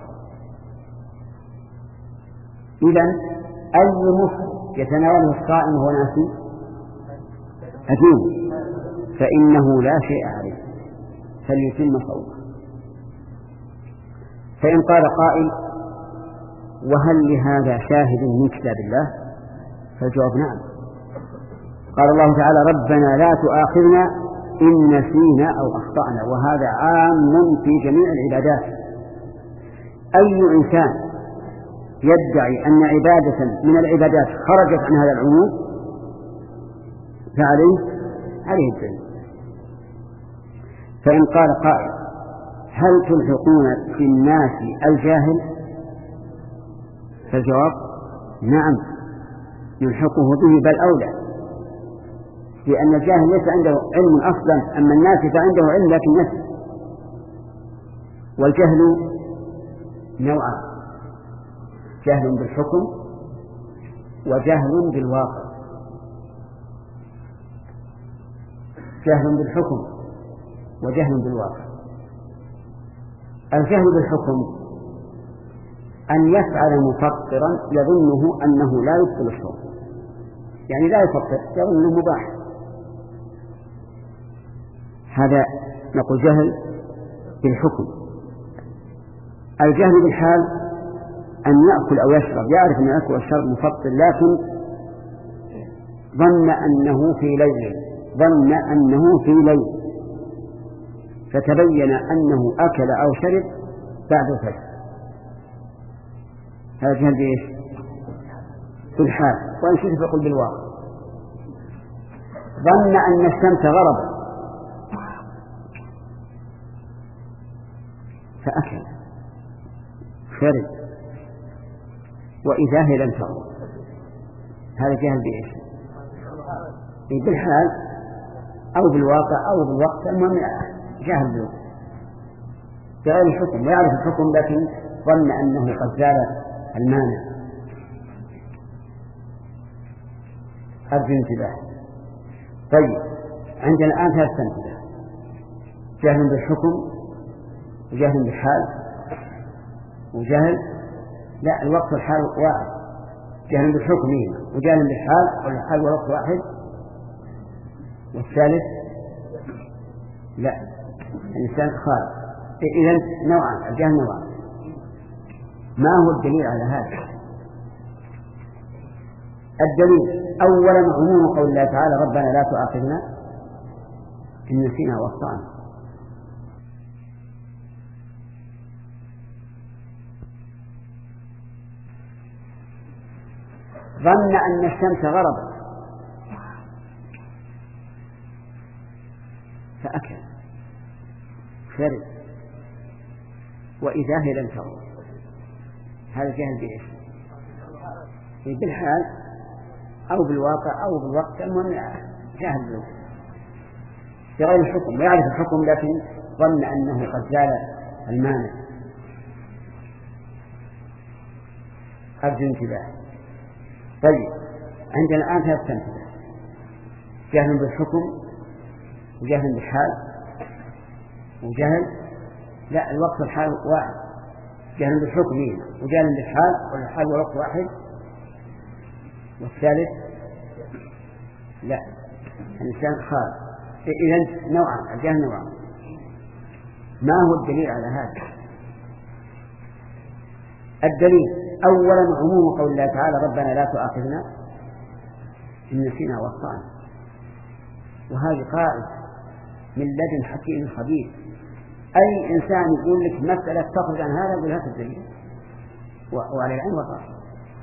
إذن أي مفطر يتناوله الصائم وهو ناسي أجيب فإنه لا شيء عليه فليتم صومه. فإن قال قائل وهل لهذا شاهد من كتاب الله؟ فالجواب نعم. قال الله تعالى ربنا لا تؤاخذنا إن نسينا أو أخطأنا، وهذا عام في جميع العبادات. أي إنسان يدعي أن عبادة من العبادات خرجت عن هذا العموم فعليه عليه الدين. فإن قال قائل هل تلحقون في الناس الجاهل؟ فالجواب نعم يلحقه به بل أولى، لأن الجاهل ليس عنده علم أصلا، أما الناس فعنده علم لكن نسي. والجهل نوعان، جهل بالحكم وجهل بالواقع. جهل بالحكم وجهل بالواقع. الجهل بالحكم أن يفعل مفطرا يظنه أنه لا يبطل الصوم، يعني لا يفطر يظنه مباح، هذا نقول جهل بالحكم. الجهل بالحال أن يأكل أو يشرب، يعرف أن يأكل والشرب مفطر لكن ظن أنه في ليل ظن أنه في ليل فتبين أنه أكل أو شرب بعد الفجر، هذا جهل بإيش؟ بالحال. وإن شئت فقل بالواقع. ظن أن الشمس غربت فأكل شرب وإذا هي لم تغرب، هذا جهل بإيش؟ بالحال أو بالواقع أو بالوقت، المهم جهل بالوقت. بغير الحكم، ويعرف الحكم لكن ظن أنه قد زال المانع. أرجو انتباه. طيب، عندنا الآن ثلاث أمثلة: جهل بالحكم، وجهل بالحال، وجهل لا الوقت والحال واحد. جهل بالحكم وجهل بالحال، والحال والوقت واحد. والثالث لا، الإنسان خالق. إذن نوعان، الجهل نوعان. ما هو الدليل على هذا؟ الدليل أولا عموم قول الله تعالى: ربنا لا تؤاخذنا إن نسينا وأخطأنا. ظن أن الشمس غربت فأكل شرب وإذا هي لم تغرب. هذا جهل بإيش؟ بالحال أو بالواقع أو بالوقت، المهم جهل بالوقت بغير الحكم، ويعرف الحكم لكن ظن أنه قد زال المانع. أرجو انتباه. طيب، عندنا الآن ثلاث أمثلة: جهل بالحكم، وجهل بالحال، وجهل لا الوقت والحال واحد. جهل بالحكم وجهل بالحال، والحال والوقت واحد. والثالث لا، الإنسان خالق. إذن نوعان، الجهل نوعان. ما هو الدليل على هذا؟ الدليل أولا عموم قول الله تعالى: ربنا لا تؤاخذنا إن نسينا وأخطأنا. وهذه قاعدة من لدن حكيم خبير. أي إنسان يقول لك مسألة تخرج عن هذا يقول هذا الدليل، وعلى العين والرأس.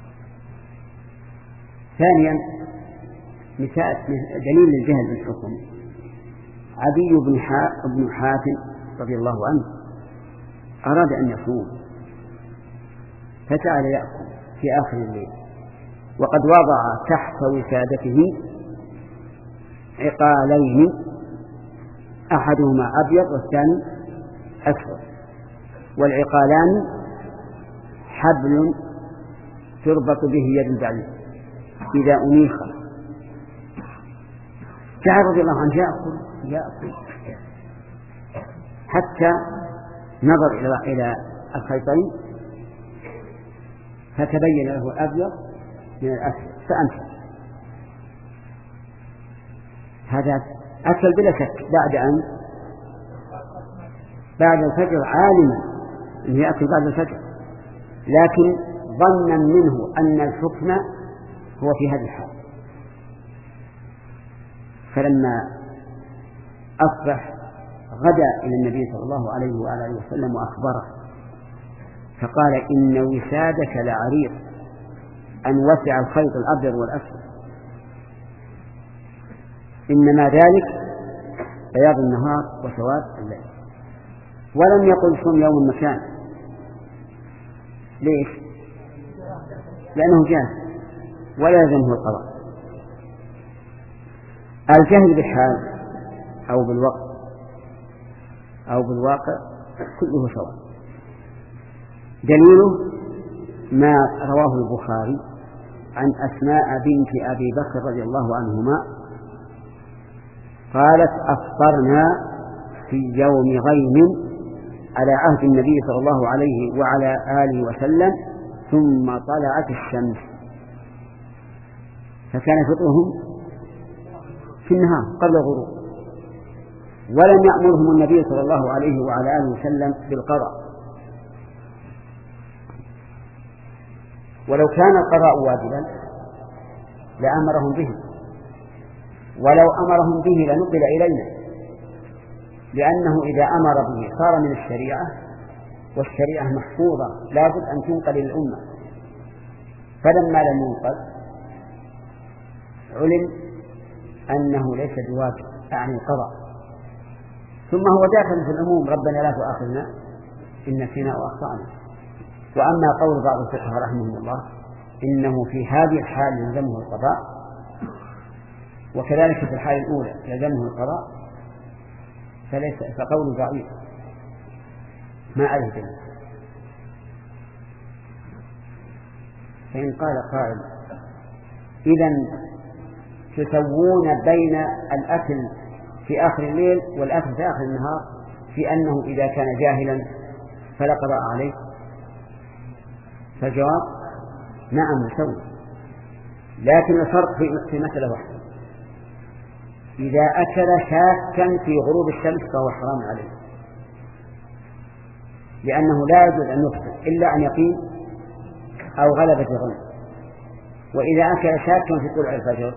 ثانيا، مثال دليل الجهل بالحكم: عدي بن حاتم رضي الله عنه أراد أن يصوم فجعل يأكل في آخر الليل، وقد وضع تحت وسادته عقالين أحدهما أبيض والثاني أسود، والعقالان حبل تربط به يد البعير إذا أنيخ. جعل رضي الله عنه يأكل يأكل حتى نظر إلى إلى الخيطين فتبين له الأبيض من الأسود فأمسك. هذا أكل بلا شك بعد أن بعد الفجر، عالما أنه يأكل بعد الفجر، لكن ظنا منه أن الحكم هو في هذه الحال. فلما أصبح غدا إلى النبي صلى الله عليه وآله وسلم وأخبره، فقال: إن وسادك لعريض أن وسع الخيط الأبيض والأسود، إنما ذلك بياض النهار وسواد الليل. ولم يقل صم يوم مكان. ليش؟ لأنه جاهل ولا يلزمه القضاء. الجهل بالحال أو بالوقت أو بالواقع كله سواء. دليله ما رواه البخاري عن أسماء بنت أبي بكر رضي الله عنهما قالت: أفطرنا في يوم غيم على عهد النبي صلى الله عليه وعلى آله وسلم، ثم طلعت الشمس، فكان فطرهم في النهار قبل الغروب، ولم يأمرهم النبي صلى الله عليه وعلى آله وسلم بالقضاء. ولو كان القضاء واجبا لأمرهم به، ولو أمرهم به لنقل إلينا، لأنه إذا أمر به صار من الشريعة، والشريعة محفوظة لا بد أن تنقل للأمة. فلما لم ينقل علم أنه ليس بواجب يعني القضاء، ثم هو داخل في العموم: ربنا لا تؤاخذنا إن نسينا وأخطأنا. وأما قول بعض الفقهاء رحمهم الله إنه في هذه الحال يلزمه القضاء، وكذلك في الحال الأولى يلزمه القضاء، فليس فقول ضعيف. ما عليه دليل. فإن قال قائل إذن تسوون بين الأكل في آخر الليل والأكل في آخر النهار في أنه إذا كان جاهلا فلا قضاء عليه؟ فالجواب نعم نسوي، لكن الفرق في مسألة واحدة: إذا أكل شاكا في غروب الشمس فهو حرام عليه، لأنه لا يجوز أن يفطر إلا عن يقين أو غلبة ظن. وإذا أكل شاكا في طلوع الفجر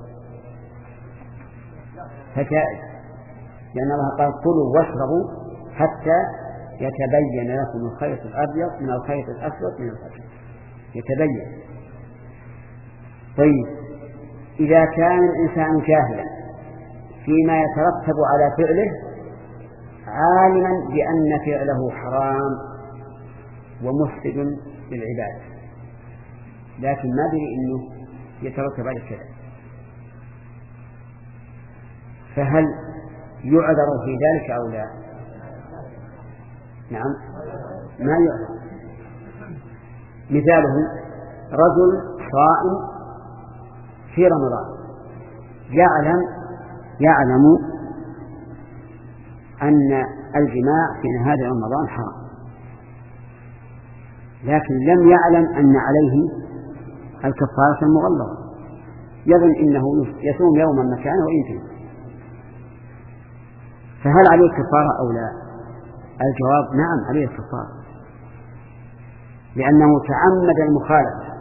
فجائز، لأن الله قال: كلوا واشربوا حتى يتبين لكم الخيط الأبيض من الخيط الأسود من الفجر. يتبين. طيب إذا كان الإنسان جاهلا فيما يترتب على فعله عالما بأن فعله حرام ومفسد للعباد، لكن ما دري أنه يترتب على كذا، فهل يعذر في ذلك أو لا؟ نعم ما يعذر. مثاله رجل صائم في رمضان يعلم يعلم أن الجماع في نهار رمضان حرام، لكن لم يعلم أن عليه الكفارة المغلظة، يظن إنه يصوم يوما مكانه وينتهي، فهل عليه كفارة أو لا؟ الجواب نعم عليه كفارة، لأنه تعمد المخالفة،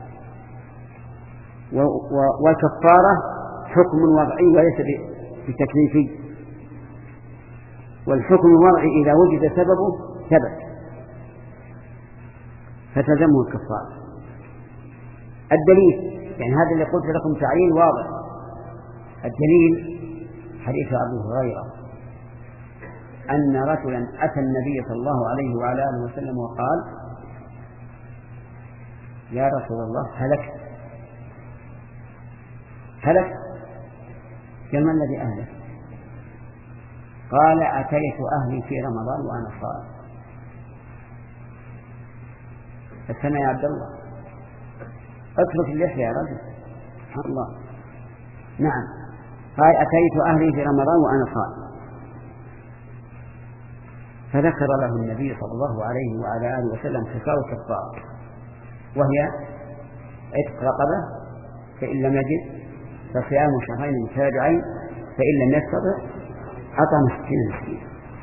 والكفارة حكم وضعي وليس بتكليفي، والحكم الوضعي إذا وجد سببه ثبت فتلزمه الكفارة. الدليل يعني هذا اللي قلت لكم تعليل واضح. الدليل حديث أبي هريرة أن رجلا أتى النبي صلى الله عليه وعلى آله وسلم وقال: يا رسول الله هلكت هلكت قال: ما الذي أهلك؟ قال: أتيت أهلي في رمضان وأنا صائم. فسمع يا عبد الله اترك اللحية يا رجل، سبحان الله. نعم قال: أتيت أهلي في رمضان وأنا صائم. فذكر له النبي صلى الله عليه وعلى آله وسلم تساوي كفارة، وهي عتق رقبة، فإن لم يجد فصيام شهرين متتابعين، فإن لم يستطع أطعم ستين مسكينا.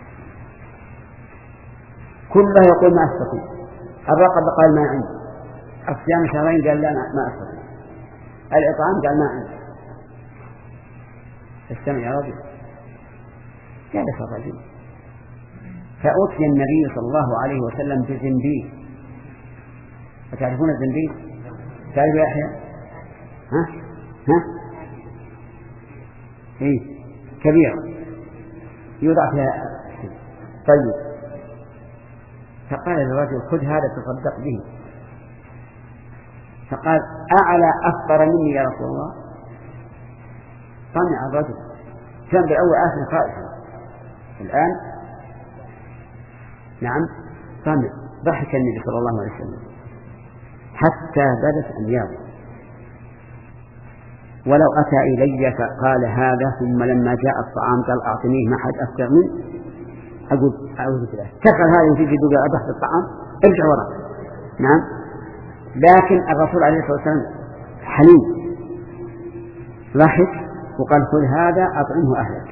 كله يقول ما أستطيع. الرقبة قال ما عندي، الصيام شهرين قال لا ما أستطيع، الإطعام قال ما عندي. استمع يا رجل. جالس الرجل فأتي النبي صلى الله عليه وسلم بزنبيل. أتعرفون الزنبيل؟ تعرف يا يحيى؟ ها؟ ها؟ إيه كبير يوضع فيها. طيب فقال للرجل: خذ هذا تصدق به. فقال: أعلى أفطر مني يا رسول الله؟ طمع الرجل، كان بالأول آخر خائفا، الآن نعم طمع. ضحك النبي صلى الله عليه وسلم حتى بدت أنيابه، ولو أتى إلي فقال هذا ثم لما جاء الطعام قال أعطنيه ما حد أفطر منه أقول أعوذ بالله، تفعل هذا في جدوب أبحث الطعام ارجع وراء. نعم لكن الرسول عليه الصلاة والسلام حليم، ضحك وقال: خذ هذا أطعمه أهلك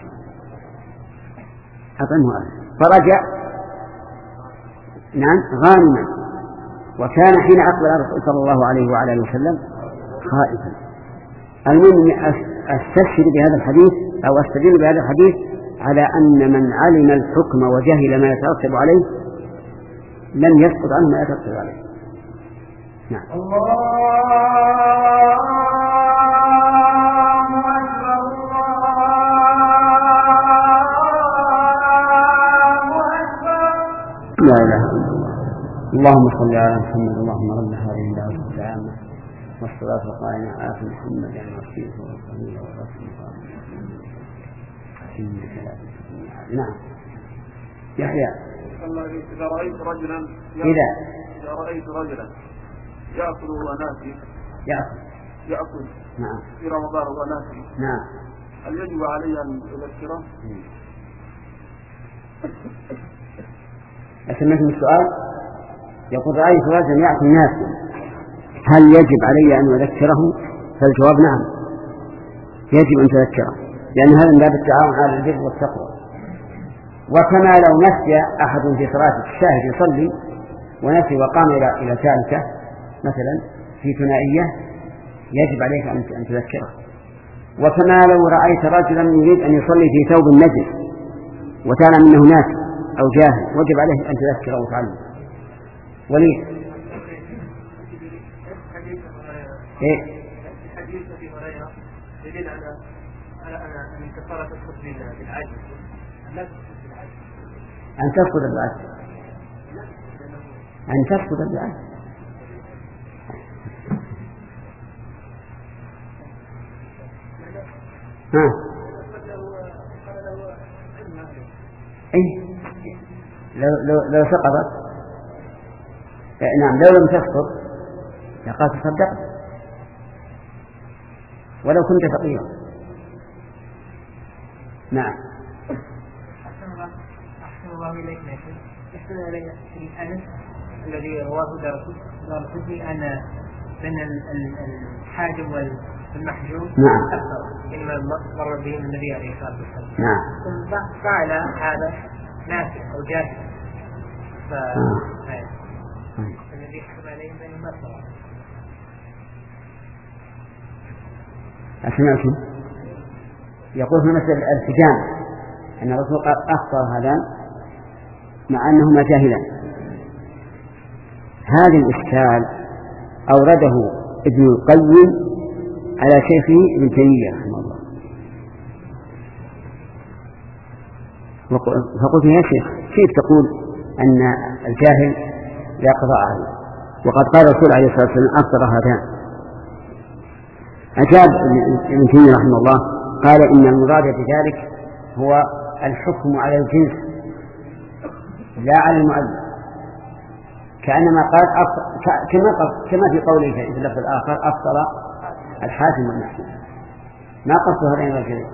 أطعمه أهلك. فرجع نعم غانما، وكان حين أقبل الرسول صلى الله عليه وعلى آله وسلم خائفا. المهم أستشهد بهذا الحديث أو أستدل بهذا الحديث على أن من علم الحكم وجهل ما يترتب عليه لم يسقط عنه ما يترتب عليه. نعم. الله أكبر الله أكبر. لا إله إلا الله. اللهم صل على محمد. اللهم رب هذه الدعوة التامة والصلاة والسلام على محمد يعني وسيله ورسوله ورسوله. نعم يحيى. إذا رأيت رجلا إذا إذا رأيت رجلا يأكل وناسي يأكل يأكل نعم في رمضان وناسي نعم هل يجب علي أن أذكره؟ أسمعكم السؤال. يقول رأيت رجلا يأكل ناسي هل يجب علي أن أذكره؟ فالجواب نعم يجب أن تذكره، لأن هذا من باب التعاون على البر والتقوى. وكما لو نسي أحد في صلاة الشاهد يصلي ونسي وقام إلى إلى ثالثة مثلا في ثنائية يجب عليك أن تذكره. وكما لو رأيت رجلا يريد أن يصلي في ثوب النجس وكان منه ناسي أو جاهل وجب عليه أن تذكره وتعلم. وليه؟ إيه؟ حديث أبي هريرة يدل على على أن الكفارة تسقط بالعجز. أن تسقط بالعجز أن تسقط بالعجز ها أي لو لو لو سقطت نعم لو لم تسقط لقد تصدقت ولو كنت فقيرا. نعم. أحسن الله إليك ناكل أحسن إلي الأنس الذي رواه دار القطني أن بين الحاجب والمحجوب نعم أكثر إنما مر به النبي عليه الصلاة والسلام. نعم. ثم فعل هذا ناسي أو جاهل فالذي يحكم عليهم بينهم أكثر. أسمعتم؟ يقول في مثل الالتجام أن الرسول قال أخطر هذا مع أنهما جاهلان. هذا الإشكال أورده ابن القيم على شيخه ابن تيمية رحمه الله، فقلت يا شيخ كيف تقول أن الجاهل لا قضاء عليه وقد قال الرسول عليه الصلاة والسلام أخطر هذان؟ أجاب ابن تيمية رحمه الله قال إن المراد بذلك هو الحكم على الجنس لا على المؤلف، كأنما قال كما كما في قوله في اللفظ الآخر أفطر الحاكم والمحكوم، ما قصد هذين الرجلين.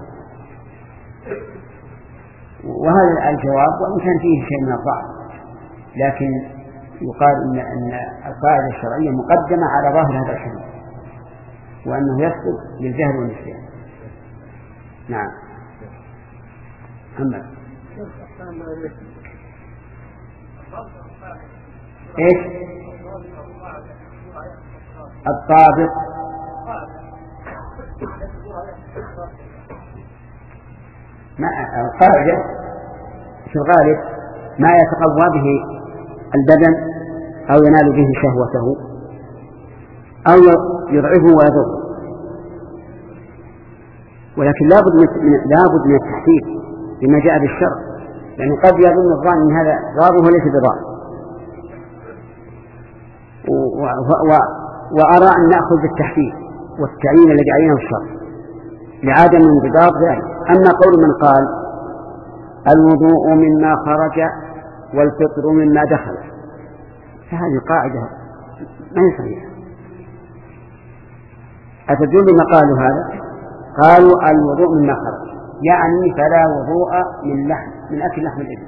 وهذا الجواب وإن كان فيه شيء من الضعف لكن يقال إن أن القاعدة الشرعية مقدمة على ظاهر هذا الحديث وأنه يسقط للجهل والنسيان. نعم. محمد. إيش؟ الضابط ما القاعدة في الغالب ما يتقوى به البدن أو ينال به شهوته أو يضعفه ويضره، ولكن لابد من لابد من التحديد لما جاء بالشرع، يعني قد يظن الظان ان هذا ضار وليس بضار. وأرى أن نأخذ بالتحديد والتعيين الذي عينه الشرع لعدم انضباط ذلك. أما قول من قال الوضوء مما خرج والفطر مما دخل فهذه قاعدة ما هي صحيحة. أتدل ما قالوا هذا؟ قالوا الوضوء مما خرج يعني فلا وضوء من لحم من أكل لحم الإبل.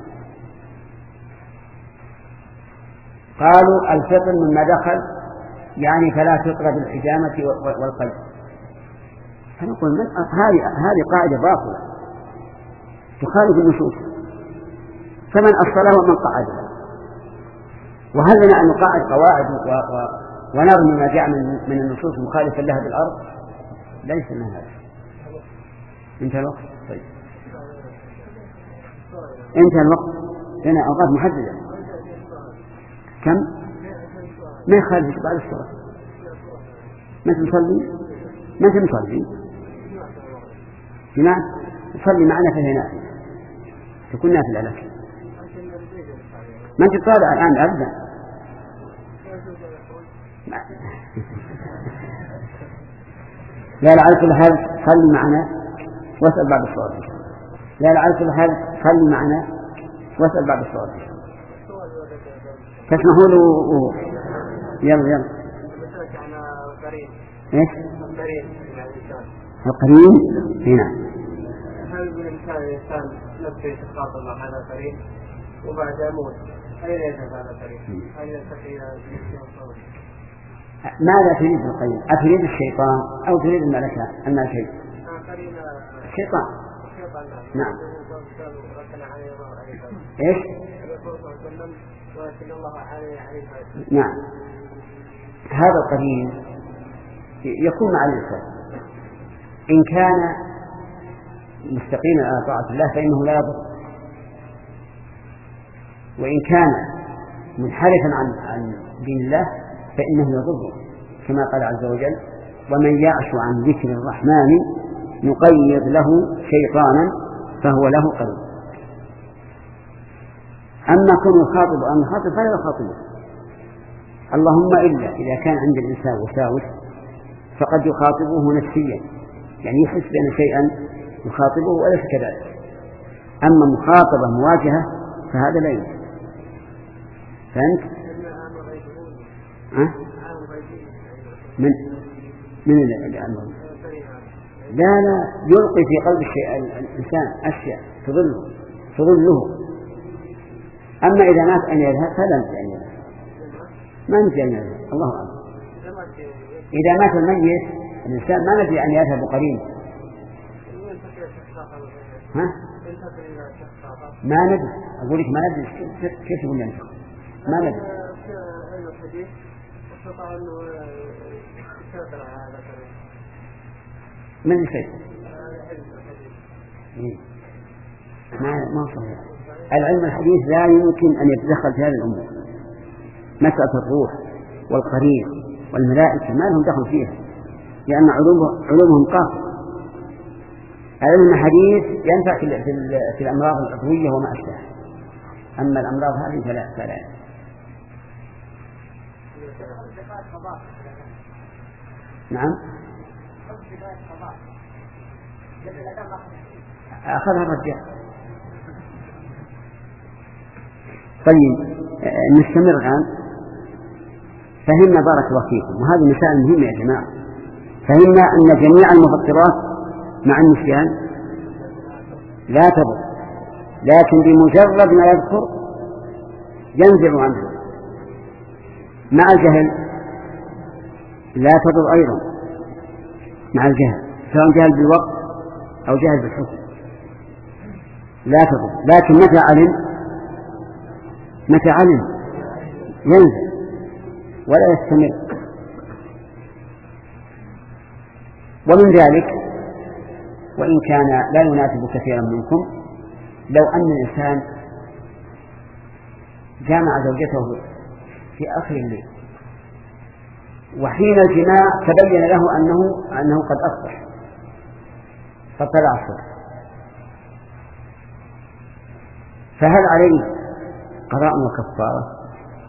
قالوا الفطر مما دخل يعني فلا فطر بالحجامة والقلب. فنقول هذه هذه قاعدة باطلة تخالف النصوص، فمن أصلها ومن قعدها. وهل لنا أن نقاعد قواعد و... و... ونرمي ما جاء من, من النصوص مخالفا لها بالأرض؟ ليس لنا هذا. انتهى الوقت. طيب انتهى الوقت، لنا أوقات محددة. كم؟ ما يخالف بعد الصلاة. ما تصلي؟ ما تصلي؟ جماعة تصلي معنا فهي نافلة، تكون نافلة لك. ما أنت طالع الآن أبدا. لا لعل كل حال صلي معنا واسأل بعد الصلاة. لا لعل كل حال صلي معنا واسأل بعد الصلاة. تسمحوا له و... يلا يلا ايش القرين هنا؟ هل بالإمكان الإنسان نفسه يتخاطب مع هذا القرين وبعد يموت أين يذهب هذا القرين؟ هل يلتقي إلى ماذا تريد القرين؟ أتريد الشيطان أو تريد الملكة الملكين؟ الشيطان. نعم. ايش؟ نعم. هذا القرين يكون مع الإنسان إن كان مستقيما على طاعة الله فإنه لا يضر، وإن كان منحرفا عن عن دين الله فإنه يضر، كما قال عز وجل: ومن يعش عن ذكر الرحمن نقيض له شيطانا فهو له قرين. أما كن يخاطب أو يخاطب فلا يخاطبه، اللهم إلا إذا كان عند الإنسان وساوس فقد يخاطبه نفسيا، يعني يحس بأن شيئا يخاطبه وليس كذلك. أما مخاطبة مواجهة فهذا لا يمكن. فهمت؟ أه؟ من من الأمر لا لا يلقي في قلب الشيء الإنسان أشياء تضله تضله. أما إذا مات أن يذهب فلا نجي أن يذهب، ما نجي أن يذهب، الله أعلم. إذا مات الميت الإنسان ما ندري أن يذهب قريب. ها؟ ما ندري، أقول لك ما ندري. كيف تقول لي؟ ما ندري. من الشيء؟ ما ما صحيح. العلم الحديث لا يمكن أن يتدخل في هذه الأمور. مسألة الروح والقرين والملائكة ما لهم دخل فيها، لأن علومهم علومهم قاصرة. العلم الحديث ينفع في في الأمراض العضوية وما أشبه، أما الأمراض هذه فلا فلا. نعم. أخذها الرجال. طيب نستمر الآن. فهمنا بارك الله فيكم، وهذه مسائل مهمة يا جماعة. فهمنا أن جميع المفطرات مع النسيان لا تضر، لكن بمجرد ما يذكر ينزل عنه. مع الجهل لا تضر أيضا، مع الجهل سواء جهل بالوقت أو جهل بالحكم لا تضر. لكن متى علم متى علم ينزل ولا يستمر. ومن ذلك وإن كان لا يناسب كثيرا منكم، لو أن الإنسان جامع زوجته في آخر الليل وحين الجماع تبين له أنه أنه قد أصبح قد طلع الصبح، فهل عليه قضاء وكفارة؟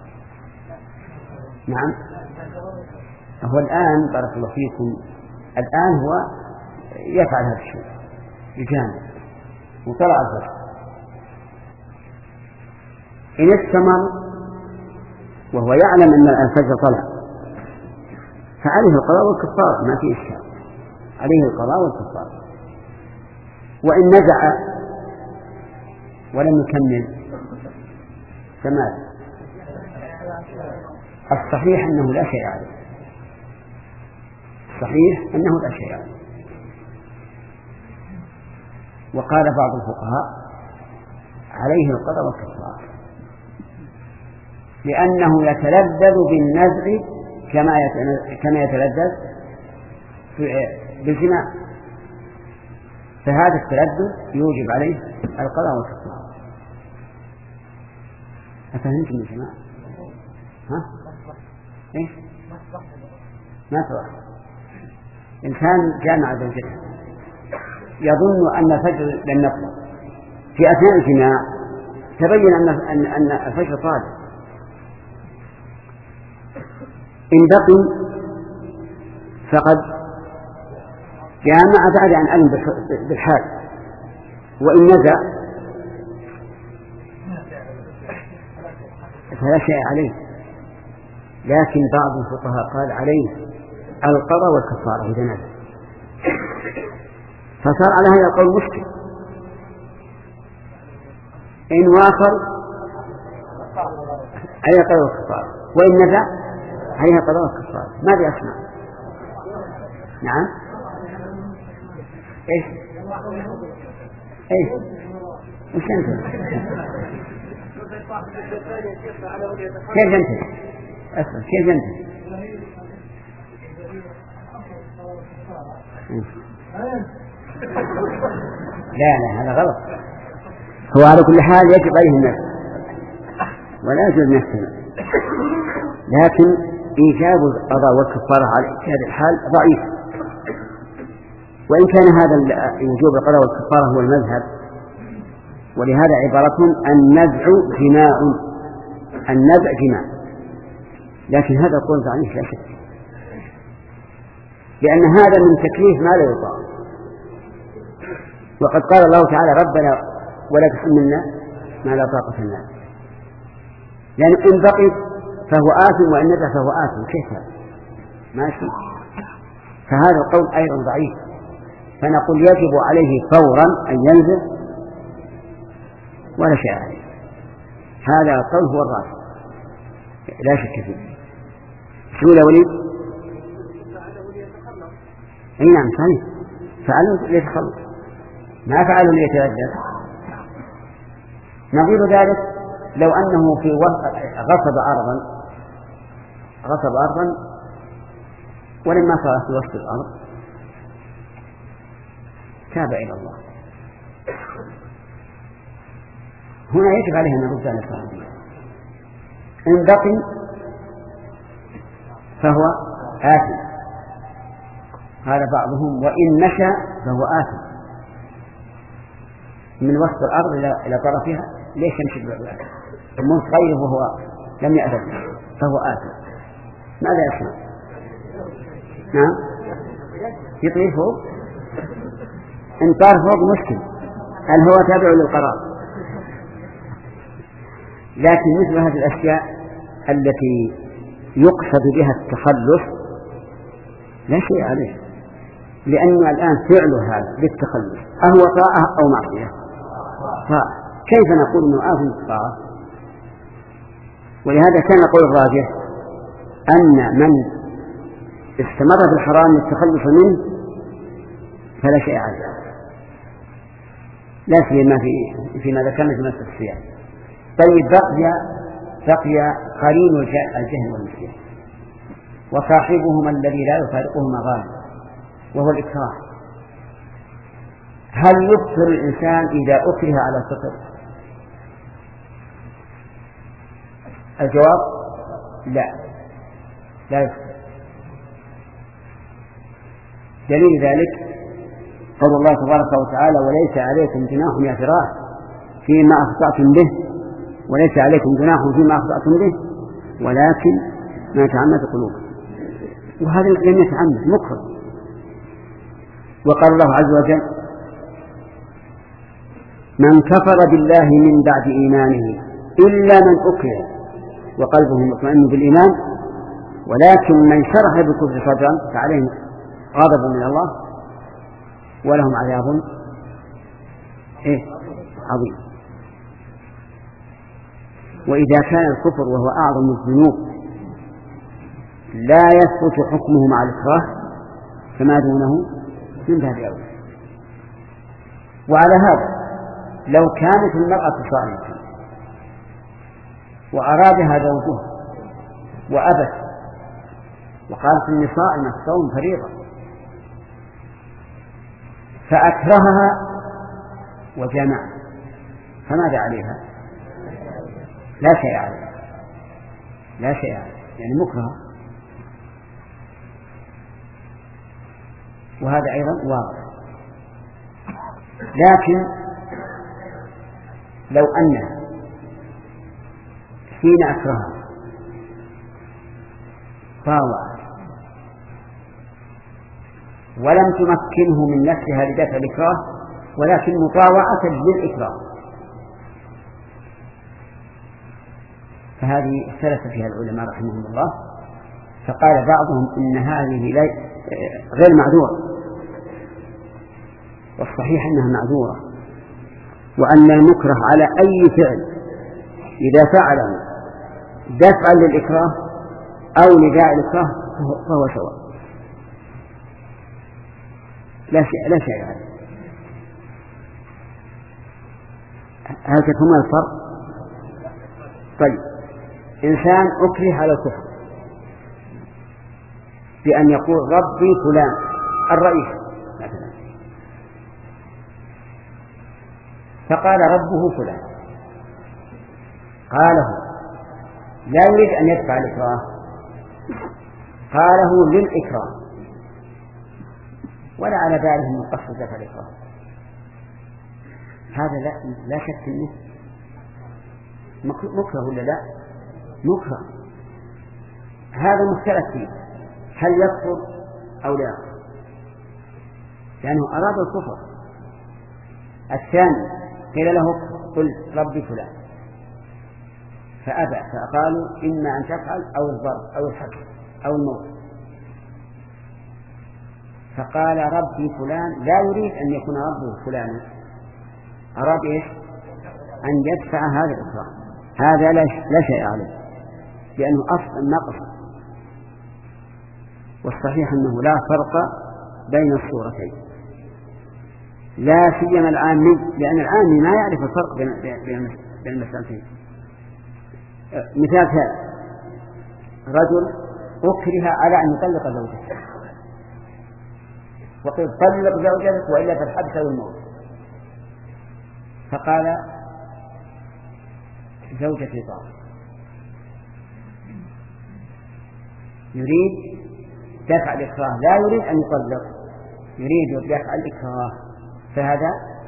نعم. هو الآن بارك الله فيكم الآن هو يفعل هذا الشيء يجامع وطلع الفجر، إن استمر وهو يعلم أن الفجر طلع فعليه القضاء والكفارة، ما في إشكال، عليه القضاء والكفارة. وإن نزع ولم يكمل فماذا؟ الصحيح أنه لا شيء عليه، الصحيح أنه لا شيء عليه. وقال بعض الفقهاء عليه القضاء والكفارة، لأنه يتلذذ بالنزع كما كما يتلذذ بالجماع، فهذا التلذذ يوجب عليه القضاء والكفارة. أفهمتم يا جماعة؟ ها؟ إيه؟ ما صح. إنسان جامع زوجته يظن أن الفجر لم يطلع، في أثناء الجماع تبين أن أن أن الفجر طالع، إن بقي فقد جامع بعد أن علم بالحال، وإن نزع فلا شيء عليه. لكن بعض الفقهاء قال عليه القضاء والكفارة إذا نزل، فصار على هذا القول مشكل. إن واصل عليه القضاء والكفارة، وإن نزع عليه القضاء والكفارة. ماذا يصنع؟ نعم إيش إيش وش أنت كيف أنت أسمع كيف أنت لا لا هذا غلط. هو على كل حال يجب عليه النفس ولا يجوز نفسه، لكن إيجاب القضاء والكفارة على هذا الحال ضعيف. وإن كان هذا وجوب القضاء والكفارة هو المذهب، ولهذا عبارة النزع جماع، النزع جماع، لكن هذا القول ضعيف لا شك، لأن هذا من تكليف ما لا يطاق. وقد قال الله تعالى ربنا ولا تحملنا ما لا طاقة لنا، لأن إن بقي فهو آثم وإن نزع فهو آثم. كيف هذا؟ ماشي. فهذا القول أيضا ضعيف، فنقول يجب عليه فورا أن ينزع ولا شيء عليه. هذا القول هو الراجح لا شك فيه. شو يا وليد؟ أي نعم صحيح، فعله ليتخلص، ما فعله ليتلذذ. نظير ذلك لو أنه في غصب أرضا غصب أرضا ولما صار في وسط الأرض تاب إلى الله، هنا يجب عليه أن يرد على صاحبه. إن بقي فهو آثم، قال بعضهم وإن مشى فهو آثم من وسط الأرض إلى طرفها. ليش يمشي بالآثم؟ الموت غيره وهو لم يأذن فهو آثم. ماذا يصنع؟ نعم يطير فوق. إن طار فوق مشكل، الهواء تابع للقرار. لكن مثل هذه الأشياء التي يقصد بها التخلص لا شيء عليه، لأنه الآن فعله هذا للتخلص أهو طاعة أو معصية؟ فكيف نقول أنه آثم الطاعة؟ ولهذا كان القول الراجح أن من استمر في الحرام للتخلص منه فلا شيء عليه، لا سيما في فيما ذكرنا في مسألة الصيام. طيب بقي بقي قرين الجهل والنسيان، وصاحبهما الذي لا يفارقهما غالب وهو الإكراه. هل يكفر الإنسان إذا أكره على فطر؟ الجواب لا، لا يكفر. دليل ذلك قول الله تبارك وتعالى وليس عليكم جناح يا فراش فيما أخطأتم به، وليس عليكم جناح فيما أخطأتم به ولكن ما تعمد قلوبكم. وهذا لم يتعمد مكفر. وقال الله عز وجل من كفر بالله من بعد إيمانه إلا من أكره وقلبه مطمئن بالإيمان ولكن من شرح بالكفر صدرا فعليهم غضب من الله ولهم عذاب إيه؟ عظيم. وإذا كان الكفر وهو أعظم الذنوب لا يثبت حكمه مع الإكراه فما دونه من باب أولى. وعلى هذا لو كانت المرأة صائمة وأرادها زوجها وأبت وقالت إني صائمة الصوم فريضة فأكرهها وجمع فماذا عليها؟ لا شيء عليها، لا شيء عليها، يعني مكرهة. وهذا أيضا واضح. لكن لو أنها حين أكرهها طاوعت ولم تمكنه من نفسها لدفع الإكراه ولكن مطاوعة للإكراه فهذه اختلف فيها العلماء رحمهم الله، فقال بعضهم إن هذه غير معذورة، والصحيح أنها معذورة، وأن المكره على أي فعل إذا فعله دفعا للإكراه أو لداعي الإكراه فهو سواء، لا شيء لا شيء عليه. هل تفهمون الفرق؟ طيب، إنسان أكره على الكفر بأن يقول ربي فلان الرئيس مثلا، فقال ربه فلان، قاله لا يريد أن يدفع الإكراه، قاله للإكراه ولا على باله من قصد دفع الإكراه، هذا لا, لا شك أنه مكره ولا لا؟ مكره. هذا مختلف فيه، هل يكفر أو لا يكفر، لأنه أراد الكفر. الثاني قيل له قل ربي فلان فأبى، فقالوا إما أن تفعل أو الضرب أو الحبس أو الموت، فقال ربي فلان لا يريد أن يكون ربه فلان، أراد إيش؟ أن يدفع هذا الإكراه، هذا لا شيء عليه لأنه أصلا نقص. والصحيح أنه لا فرق بين الصورتين، لا سيما العامي، لأن العامي ما يعرف الفرق بين بين المسألتين. مثال هذا رجل أكره على أن يطلق زوجته، وقيل طلق زوجتك وإلا فالحبس أو الموت، فقال زوجتي طالق، يريد دفع الإكراه، لا يريد أن يطلق، يريد دفع الإكراه، فهذا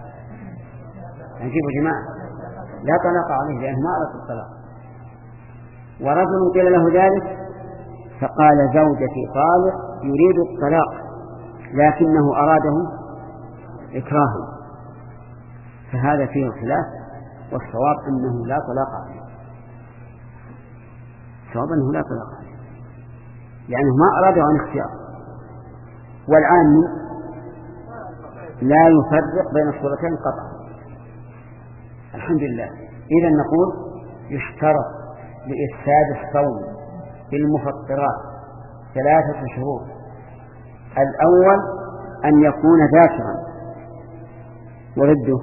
نجيب جماعة لا طلاق عليه لأنه ما أراد الطلاق. ورجل قيل له ذلك فقال زوجتي طالق يريد الطلاق لكنه أراده إكراها، فهذا فيه خلاف، والصواب أنه لا طلاق عليه، الصواب أنه لا طلاق عليه لأنه ما أراده عن اختيار. والعام لا يفرق بين الصورتين قطعا. الحمد لله. إذا نقول يشترط لإفساد الصوم بالمفطرات ثلاثة شروط: الأول أن يكون ذاكرا، ورده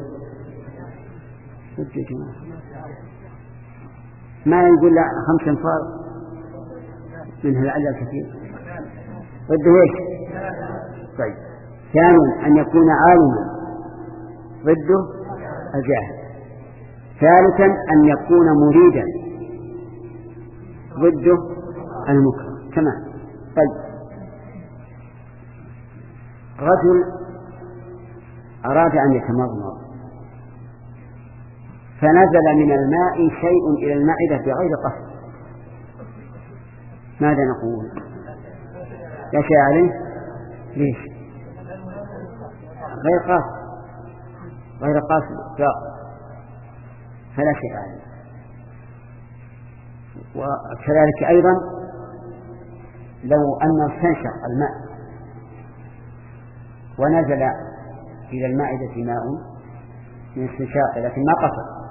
ما يقول لا خمس انفار منها العدد الكثير، رده ايش؟ طيب. ثانيا أن يكون عالما، رده الجاهل. ثالثا أن يكون مريدا، ضده المكره تمام. طيب، رجل أراد أن يتمضمض فنزل من الماء شيء إلى المعدة بغير قصد، ماذا نقول؟ لا شيء عليه. ليش؟ غير قاصد، غير قاصد إطلاقا، فلا شيء عليه. وكذلك أيضا لو أن استنشق الماء ونزل إلى المائدة ماء من استنشاق لكن ما قصد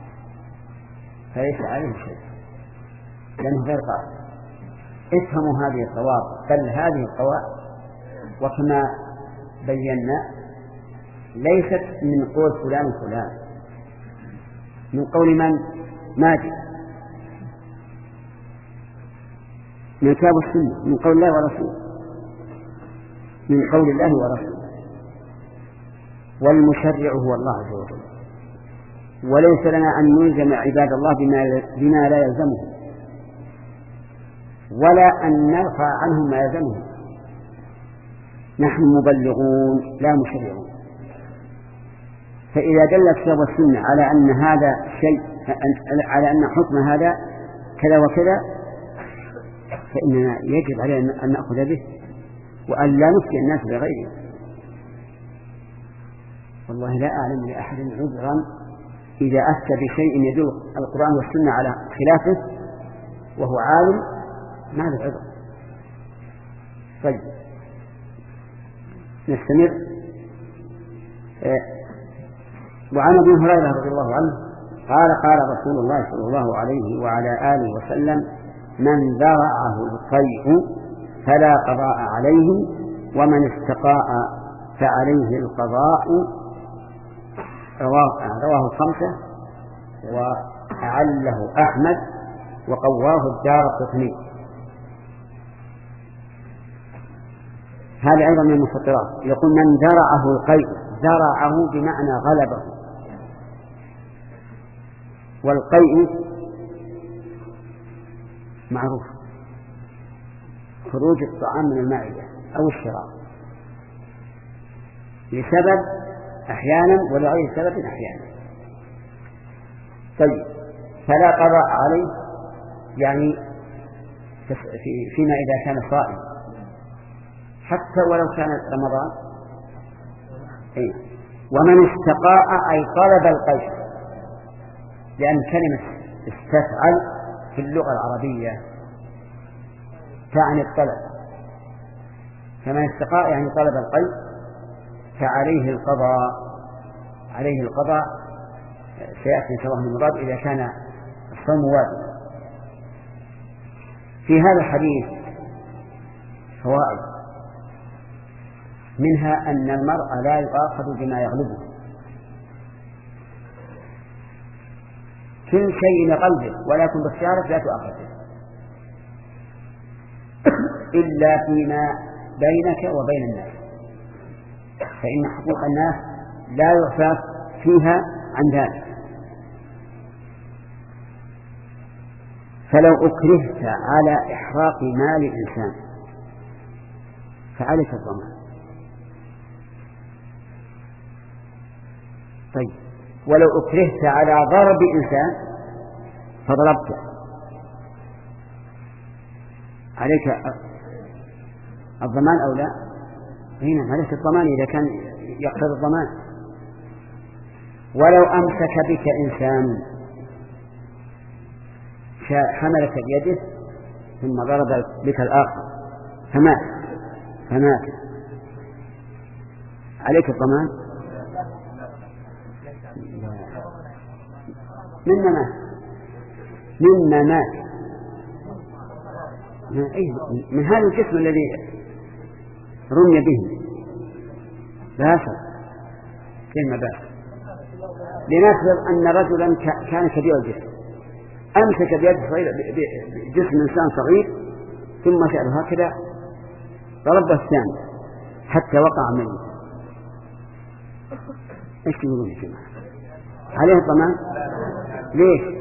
فليس عليه شيء لأنه غير قاصد. افهموا هذه القواعد، بل هذه القواعد وكما بينا ليست من قول فلان فلان، من قول من؟ ماجد، من كتاب السنة، من قول الله ورسوله، من قول الله ورسوله، والمشرع هو الله عز وجل، وليس لنا أن نلزم عباد الله بما, بما لا يلزمهم، ولا أن نرفع عنهم ما يلزمهم. نحن مبلغون لا مشرعون. فإذا دل الكتاب والسنة على أن هذا شيء، على أن حكم هذا كذا وكذا، فإننا يجب علينا أن نأخذ به وأن لا نفتي الناس بغيره. والله لا أعلم لأحد عذرا إذا أفتى بشيء يدل القرآن والسنة على خلافه وهو عالم ما له عذر. طيب نستمر. وعن ابي هريرة رضي الله عنه قال قال رسول الله صلى الله عليه وعلى آله وسلم من ذرعه القيء فلا قضاء عليه ومن استقاء فعليه القضاء. رواه الخمسة وأعله أحمد وقواه الدارقطني. هذا أيضا من المفطرات. يقول من ذرعه القيء، ذرعه بمعنى غلبه. والقيء معروف خروج الطعام من المعدة أو الشراب لسبب أحيانا ولغير سبب أحيانا. طيب فلا قضاء عليه يعني فيما إذا كان صائم حتى ولو كان رمضان. أي. ومن استقاء أي طلب القيء، لأن كلمة استفعل في اللغة العربية تعني الطلب، فمن استقاء يعني طلب القيء فعليه القضاء. عليه القضاء سيأتي إن شاء الله من المراد إذا كان الصوم واجب. في هذا الحديث فوائد، منها أن المرء لا يؤاخذ بما يغلبه، كل شيء قلبه ولكن باختيارك لا تؤاخذ إلا فيما بينك وبين الناس، فإن حقوق الناس لا يعفى فيها عن ذلك. فلو أكرهت على إحراق مال إنسان فعليك الضمان. طيب ولو أكرهت على ضرب إنسان فضربته عليك الضمان أو لا؟ هنا عليك الضمان إذا كان يقتضي الضمان. ولو أمسك بك إنسان حملك بيده ثم ضرب بك الآخر فمات فمات عليك الضمان؟ مما مات مما مات من هذا الجسم الذي رمي به باشر كلمة باشر. لنفرض أن رجلا كان كبير الجسم أمسك بيده جسم إنسان صغير ثم شعره هكذا ضربه الثاني حتى وقع منه، ايش تقولون يا جماعة؟ عليه الضمان؟ ليش؟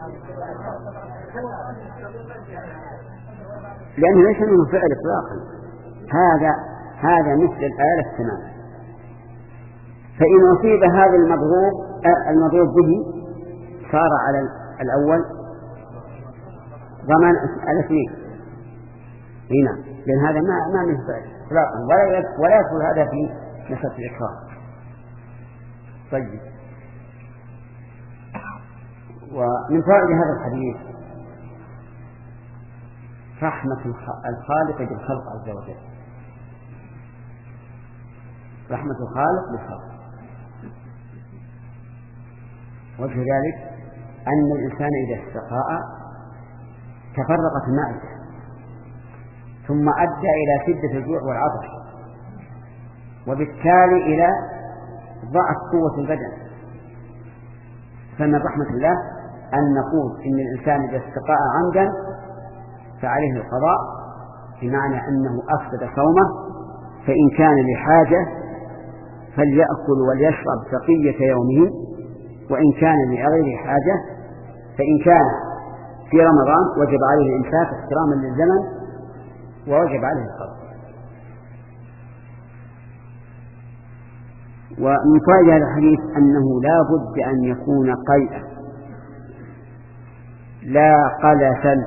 لأنه ليس منه فعل إطلاقا، هذا هذا مثل الآلة تماما. فإن أصيب هذا المضروب المضروب به صار على الأول ضمان الاثنين هنا، لأن هذا ما ما منه فعل إطلاقا ولا ولا يدخل هذا في مسألة الإكراه. طيب ومن فائدة هذا الحديث رحمة الخالق بالخلق عز وجل، رحمة الخالق بالخلق. وجه ذلك أن الإنسان إذا استقاء تفرقت المعدة ثم أدى إلى شدة الجوع والعطش وبالتالي إلى ضعف قوة البدن. فمن رحمة الله أن نقول إن الإنسان إذا استقاء عمدا فعليه القضاء، بمعنى أنه أفسد صومه، فإن كان لحاجة فليأكل وليشرب بقية يومه، وإن كان لغير حاجة فإن كان في رمضان وجب عليه الإمساك احتراما للزمن ووجب عليه القضاء. ومن فائدة هذا الحديث أنه لا بد أن يكون قيئا لا قلسا،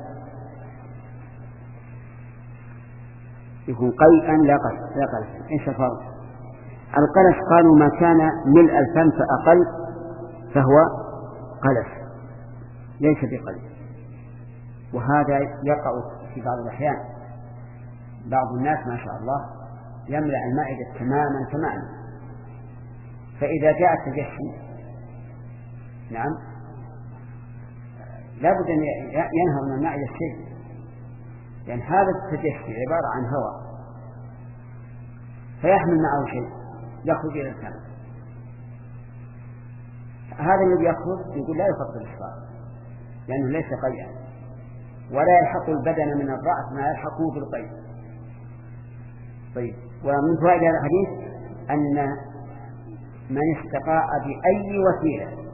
يكون قيئا لا قلسا. إيش الفرق؟ القلس قالوا ما كان ملء الفم فأقل فهو قلس ليس بقلس، وهذا يقع في بعض الأحيان. بعض الناس ما شاء الله يملأ المعدة تماما تماما، فإذا جاء التجشي نعم لابد أن ينهض من المعدة الشيء، لأن يعني هذا التجشي عبارة عن هواء فيحمل معه شيء يخرج إلى السماء. هذا الذي يخرج يقول لا يفضل الصلاة لأنه ليس قيئا، ولا يلحق البدن من الرأس ما يلحقه بالقيء. طيب، ومن فوائد هذا الحديث أن من استقاء بأي وسيلة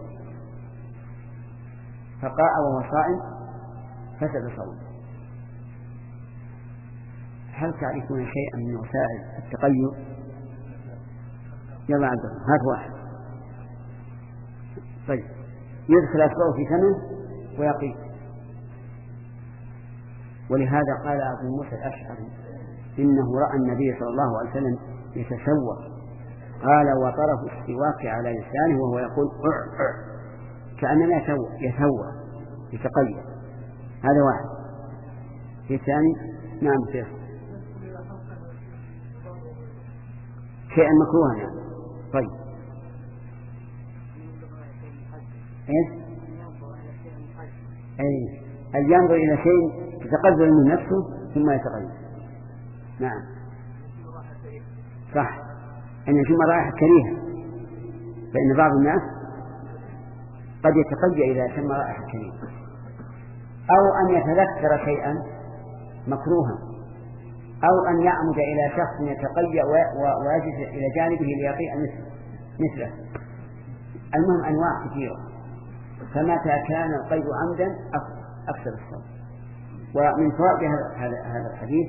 فقاء وهو صائم فسد صومه. هل تعرفون شيئا من وسائل التقيؤ؟ يلا عبد الله هات واحد. طيب، يدخل أصبعه في فمه ويقي. ولهذا قال أبو موسى الأشعري إنه رأى النبي صلى الله عليه وسلم يتسوى، قال وطرف السواك على لسانه وهو يقول أع أع كأنما يتوى يتوى يتقيأ. هذا واحد. في الثاني نعم شيخ شيئا مكروها يعني. طيب ايش؟ اي أن ينظر إلى شيء يتقبل من نفسه ثم يتغير. نعم صح، أن يشم رائحة كريهة، فإن بعض الناس قد يتقيأ إذا شم رائحة كريهة، أو أن يتذكر شيئا مكروها، أو أن يعمد إلى شخص يتقيأ ويجلس إلى جانبه ليقيء مثله. المهم أنواع كثيرة، فمتى كان القيء عمدا أكثر الصوم. ومن فوائد هذا الحديث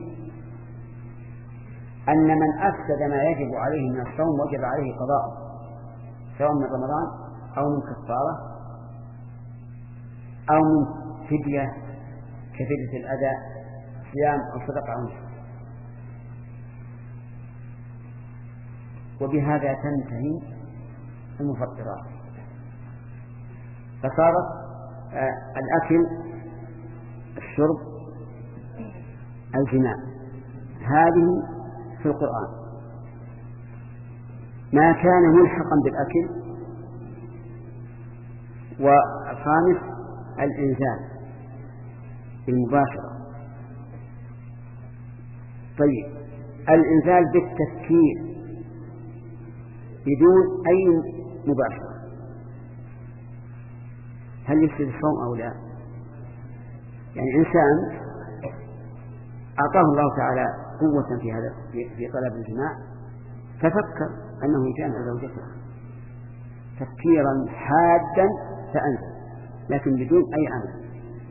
أن من أفسد ما يجب عليه من الصوم وجب عليه قضاء، سواء من رمضان أو من كفارة أو من فدية كفدية الأذى، صيام أو صدقة أو نسك. وبهذا تنتهي المفطرات، فصارت آه الأكل الشرب الجماع هذه في القرآن. ما كان ملحقا بالأكل. والخامس الإنزال بالمباشرة. طيب، الإنزال بالتفكير بدون أي مباشرة هل يفسد الصوم أو لا؟ يعني إنسان أعطاه الله تعالى قوة في هذا في طلب الجماع، ففكر أنه يجامع زوجته تفكيرا حادا فأنزل، لكن بدون أي عمل.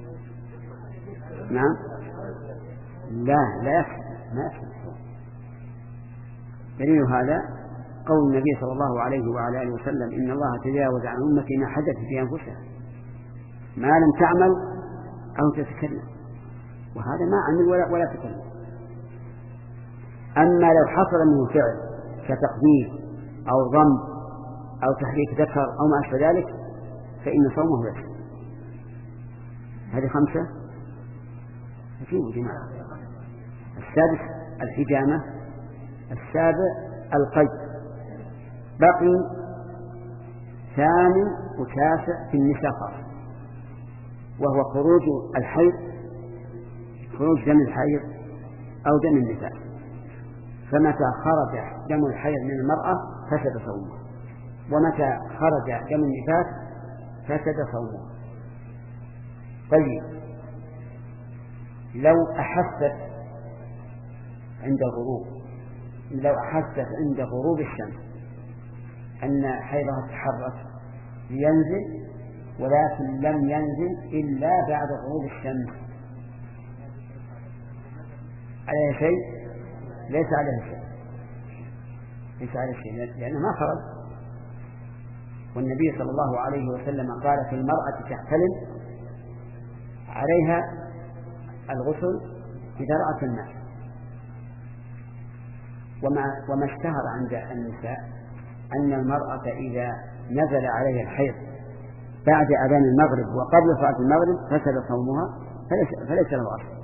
نعم لا لا يفسد، ما يفسد الصوم. دليل هذا قول النبي صلى الله عليه وعلى آله وسلم إن الله تجاوز عن أمتي ما حدث في أنفسها ما لم تعمل أو تتكلم، وهذا ما عمل ولا, ولا تكلم. أما لو حصل منه فعل كتقبيل أو ضم أو تحريك ذكر أو ما أشبه ذلك فإن صومه يفسد. هذه خمسة. أجيبوا جماعة. السادس الحجامة. السابع القيد. بقي ثامن وتاسع في النساء خاصة، وهو خروج الحيض، خروج دم الحيض أو دم النفاس. فمتى خرج دم الحيض من المرأة فسد صومه، ومتى خرج دم النفاس فسد صومه. طيب، لو أحست عند الغروب لو أحست عند غروب الشمس أن حيضها تحرك لينزل ولكن لم ينزل إلا بعد غروب الشمس، عليه شيء؟ ليس عليه شيء ليس عليه شيء لأنه ما خرج. والنبي صلى الله عليه وسلم قال في المرأة تحتلم عليها الغسل إذا رأت الماء. وما, وما اشتهر عند النساء أن المرأة إذا نزل عليها الحيض بعد أذان المغرب وقبل صلاة المغرب فسد صومها فليس, فليس له أصل.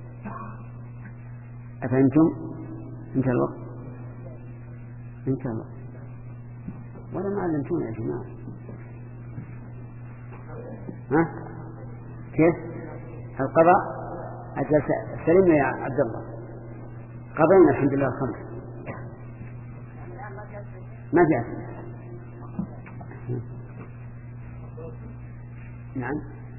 أفهمتم؟ انتهى الوقت انتهى الوقت ولا ما علمتونا يا جماعة. ها كيف القضاء؟ أجل سلمنا يا عبد الله، قضينا الحمد لله الخمس ما جاء. نعم.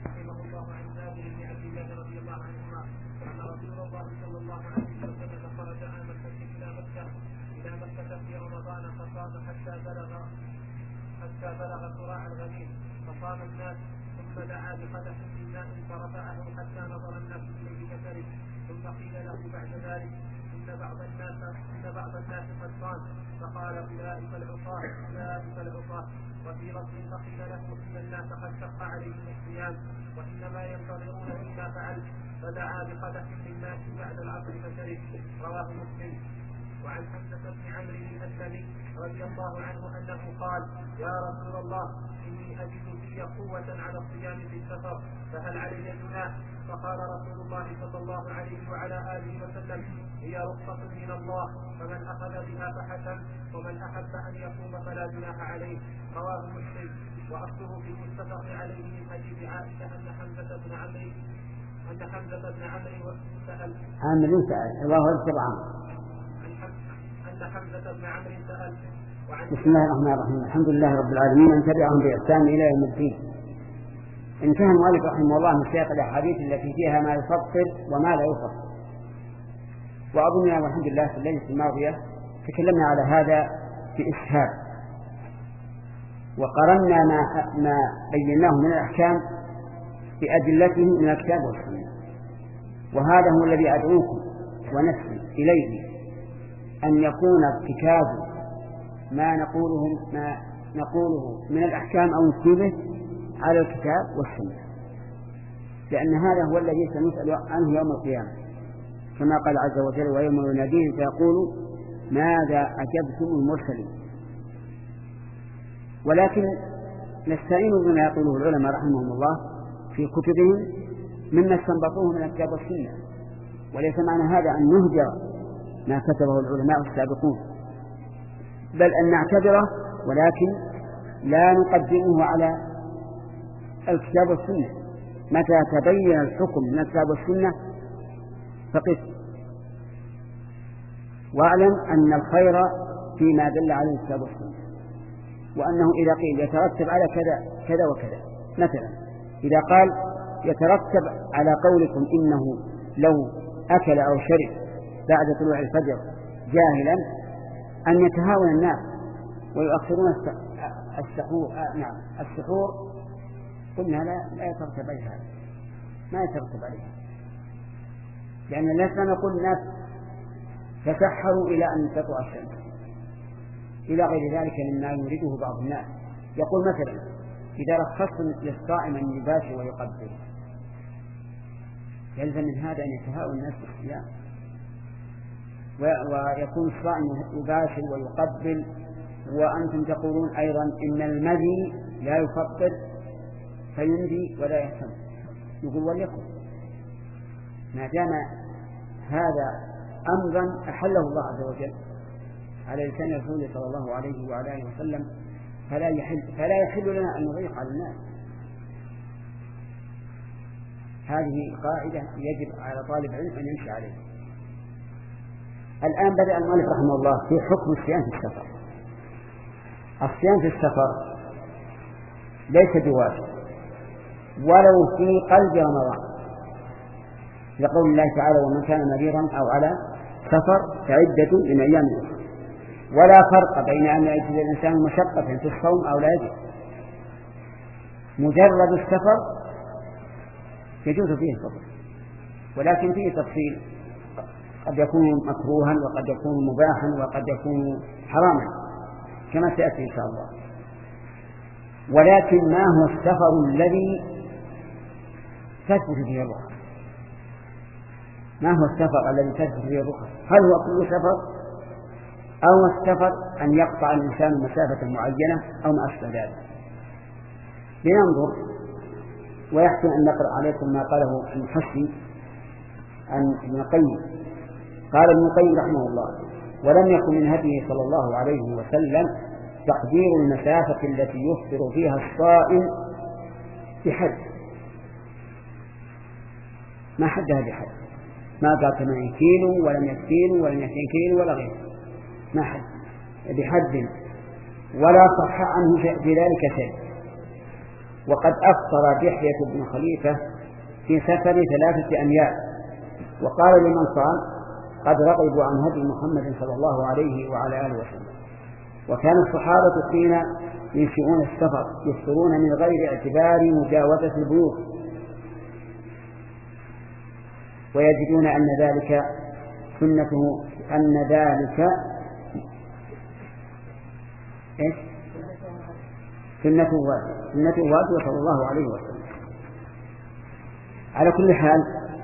حتى بلغ حتى بلغ صراع الغنيم فصام الناس ثم دعا بقدح من ماء فرفعه حتى نظر الناس اليه كفره ثم قيل له بعد ذلك ان بعض الناس ان بعض الناس قد صام فقال اولئك العصاة اولئك العصاة. وفي لفظ فقيل له ان الناس قد شق عليهم الصيام وانما ينتظرون فيما فعل فدعا بقدح من ماء بعد العصر فشرب. رواه مسلم. وعن حمزة بن عمرو الأسلمي رضي الله عنه أنه قال يا رسول الله إني أجد في قوة على الصيام في السفر فهل علي جناح؟ فقال رسول الله صلى الله عليه وعلى آله وسلم هي رخصة من الله فمن أخذ بها فحسن ومن أحب أن يصوم فلا جناح عليه. رواه مسلم. وأصله في المتفق عليه من حديث عائشة أن حمزة بن عمرو أن حمزة بن عمرو سأل عمرو سأل الله السبعة أن حمزة بن عمرو سأل. بسم الله الرحمن الرحيم. الحمد لله رب العالمين أن تبعهم بإحسان إلى يوم الدين. انتهى المؤلف رحمه الله من سياق الأحاديث التي فيها ما يفطر وما لا يفطر. وأظننا والحمد لله في الليلة الماضية تكلمنا على هذا بإسهاب وقرنا ما ما بيناه من الأحكام بأدلته من الكتاب والسنة. وهذا هو الذي أدعوكم ونسعي إليه، أن يكون ارتكاب ما نقوله ما نقوله من الأحكام أو نكتبه على الكتاب والسنة، لأن هذا هو الذي سنسأل عنه يوم القيامة كما قال عز وجل ويوم يناديهم فيقول ماذا أجبتم المرسلين. ولكن نستعين بما يقوله العلماء رحمهم الله في كتبهم مما استنبطوه من الكتاب والسنة، وليس معنى هذا أن نهجر ما كتبه العلماء السابقون، بل أن نعتبره ولكن لا نقدمه على الكتاب والسنة. متى تبين الحكم من الكتاب والسنة فقس، واعلم أن الخير فيما دل عليه الكتاب والسنة، وأنه إذا قيل يترتب على كذا كذا وكذا، مثلا إذا قال يترتب على قولكم إنه لو أكل أو شرب بعد طلوع الفجر جاهلا أن يتهاون الناس ويؤخرون السحور آه نعم السحور، قلنا لا, لا يترتب عليه هذا، ما يترتب عليه، لأن لسنا نقول الناس تسحروا إلى أن تطلع الشمس إلى غير ذلك مما يريده بعض الناس. يقول مثلا إذا رخصت للصائم أن يباشر ويقبل، يلزم من هذا أن يتهاون الناس بالصيام، ويكون الصائم يباشر ويقبل وأنتم تقولون أيضا إن المذي لا يفطر فيمضي ولا يهتم. يقول وليكن، ما دام هذا أمرا أحله الله عز وجل على لسان رسوله صلى الله عليه وعلى آله وسلم فلا يحل, فلا يحل لنا أن نضيق على الناس. هذه قاعدة يجب على طالب علم أن يمشي عليها. الآن بدأ المؤلف رحمه الله في حكم الصيام في السفر. الصيام في السفر ليس بواجب ولو في قلب رمضان، لقول الله تعالى ومن كان مريضا أو على سفر فعدة من أيام أخرى، ولا فرق بين أن يجد الإنسان مشقة في الصوم أو لا يجد. مجرد السفر يجوز فيه الفطر، ولكن فيه تفصيل، قد يكون مكروها وقد يكون مباحا وقد يكون حراما كما سيأتي إن شاء الله. ولكن ما هو السفر الذي تثبت فيه الرخص؟ ما هو السفر الذي تثبت فيه الرخص؟ هل هو كل سفر أو السفر أن يقطع الإنسان مسافة معينة أو ما أشبه ذلك؟ لننظر ويحسن أن نقرأ عليكم ما قاله المحسن عن ابن القيم. قال ابن القيم رحمه الله: ولم يكن من هديه صلى الله عليه وسلم تقدير المسافة التي يفطر فيها الصائم بحد، ما حدها بحد، ما قال ثمانين كيلو ولم يكيلو ولم يكين كيلو ولا غيره، ما حد بحد، ولا صح عنه في ذلك شيء. وقد أفطر دحية بن خليفة في سفر ثلاثة أميال، وقال لمن صام: قد رغبوا عن هدي محمد صلى الله عليه وعلى آله وسلم. وكان الصحابة حين ينشئون السفر يفطرون من غير اعتبار مجاوزة البيوت، ويجدون أن ذلك سنته أن ذلك إيش؟ سنته واجب سنته واجب صلى الله عليه وسلم. على كل حال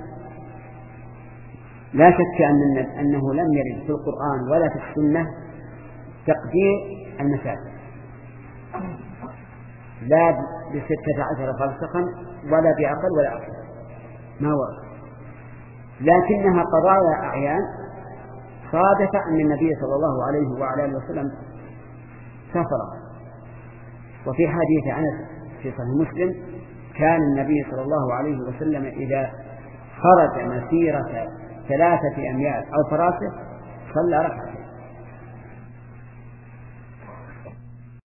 لا شك أن أنه لم يرد في القرآن ولا في السنة تقدير المسافة، لا بستة عشر فرسخا ولا بأقل ولا أكثر، ما ورد، لكنها قضايا أعيان صادف أن النبي صلى الله عليه وعلى آله وسلم سافر. وفي حديث أنس في صحيح مسلم: كان النبي صلى الله عليه وسلم إذا خرج مسيرة ثلاثة أميال أو فراسخ صلى ركعة،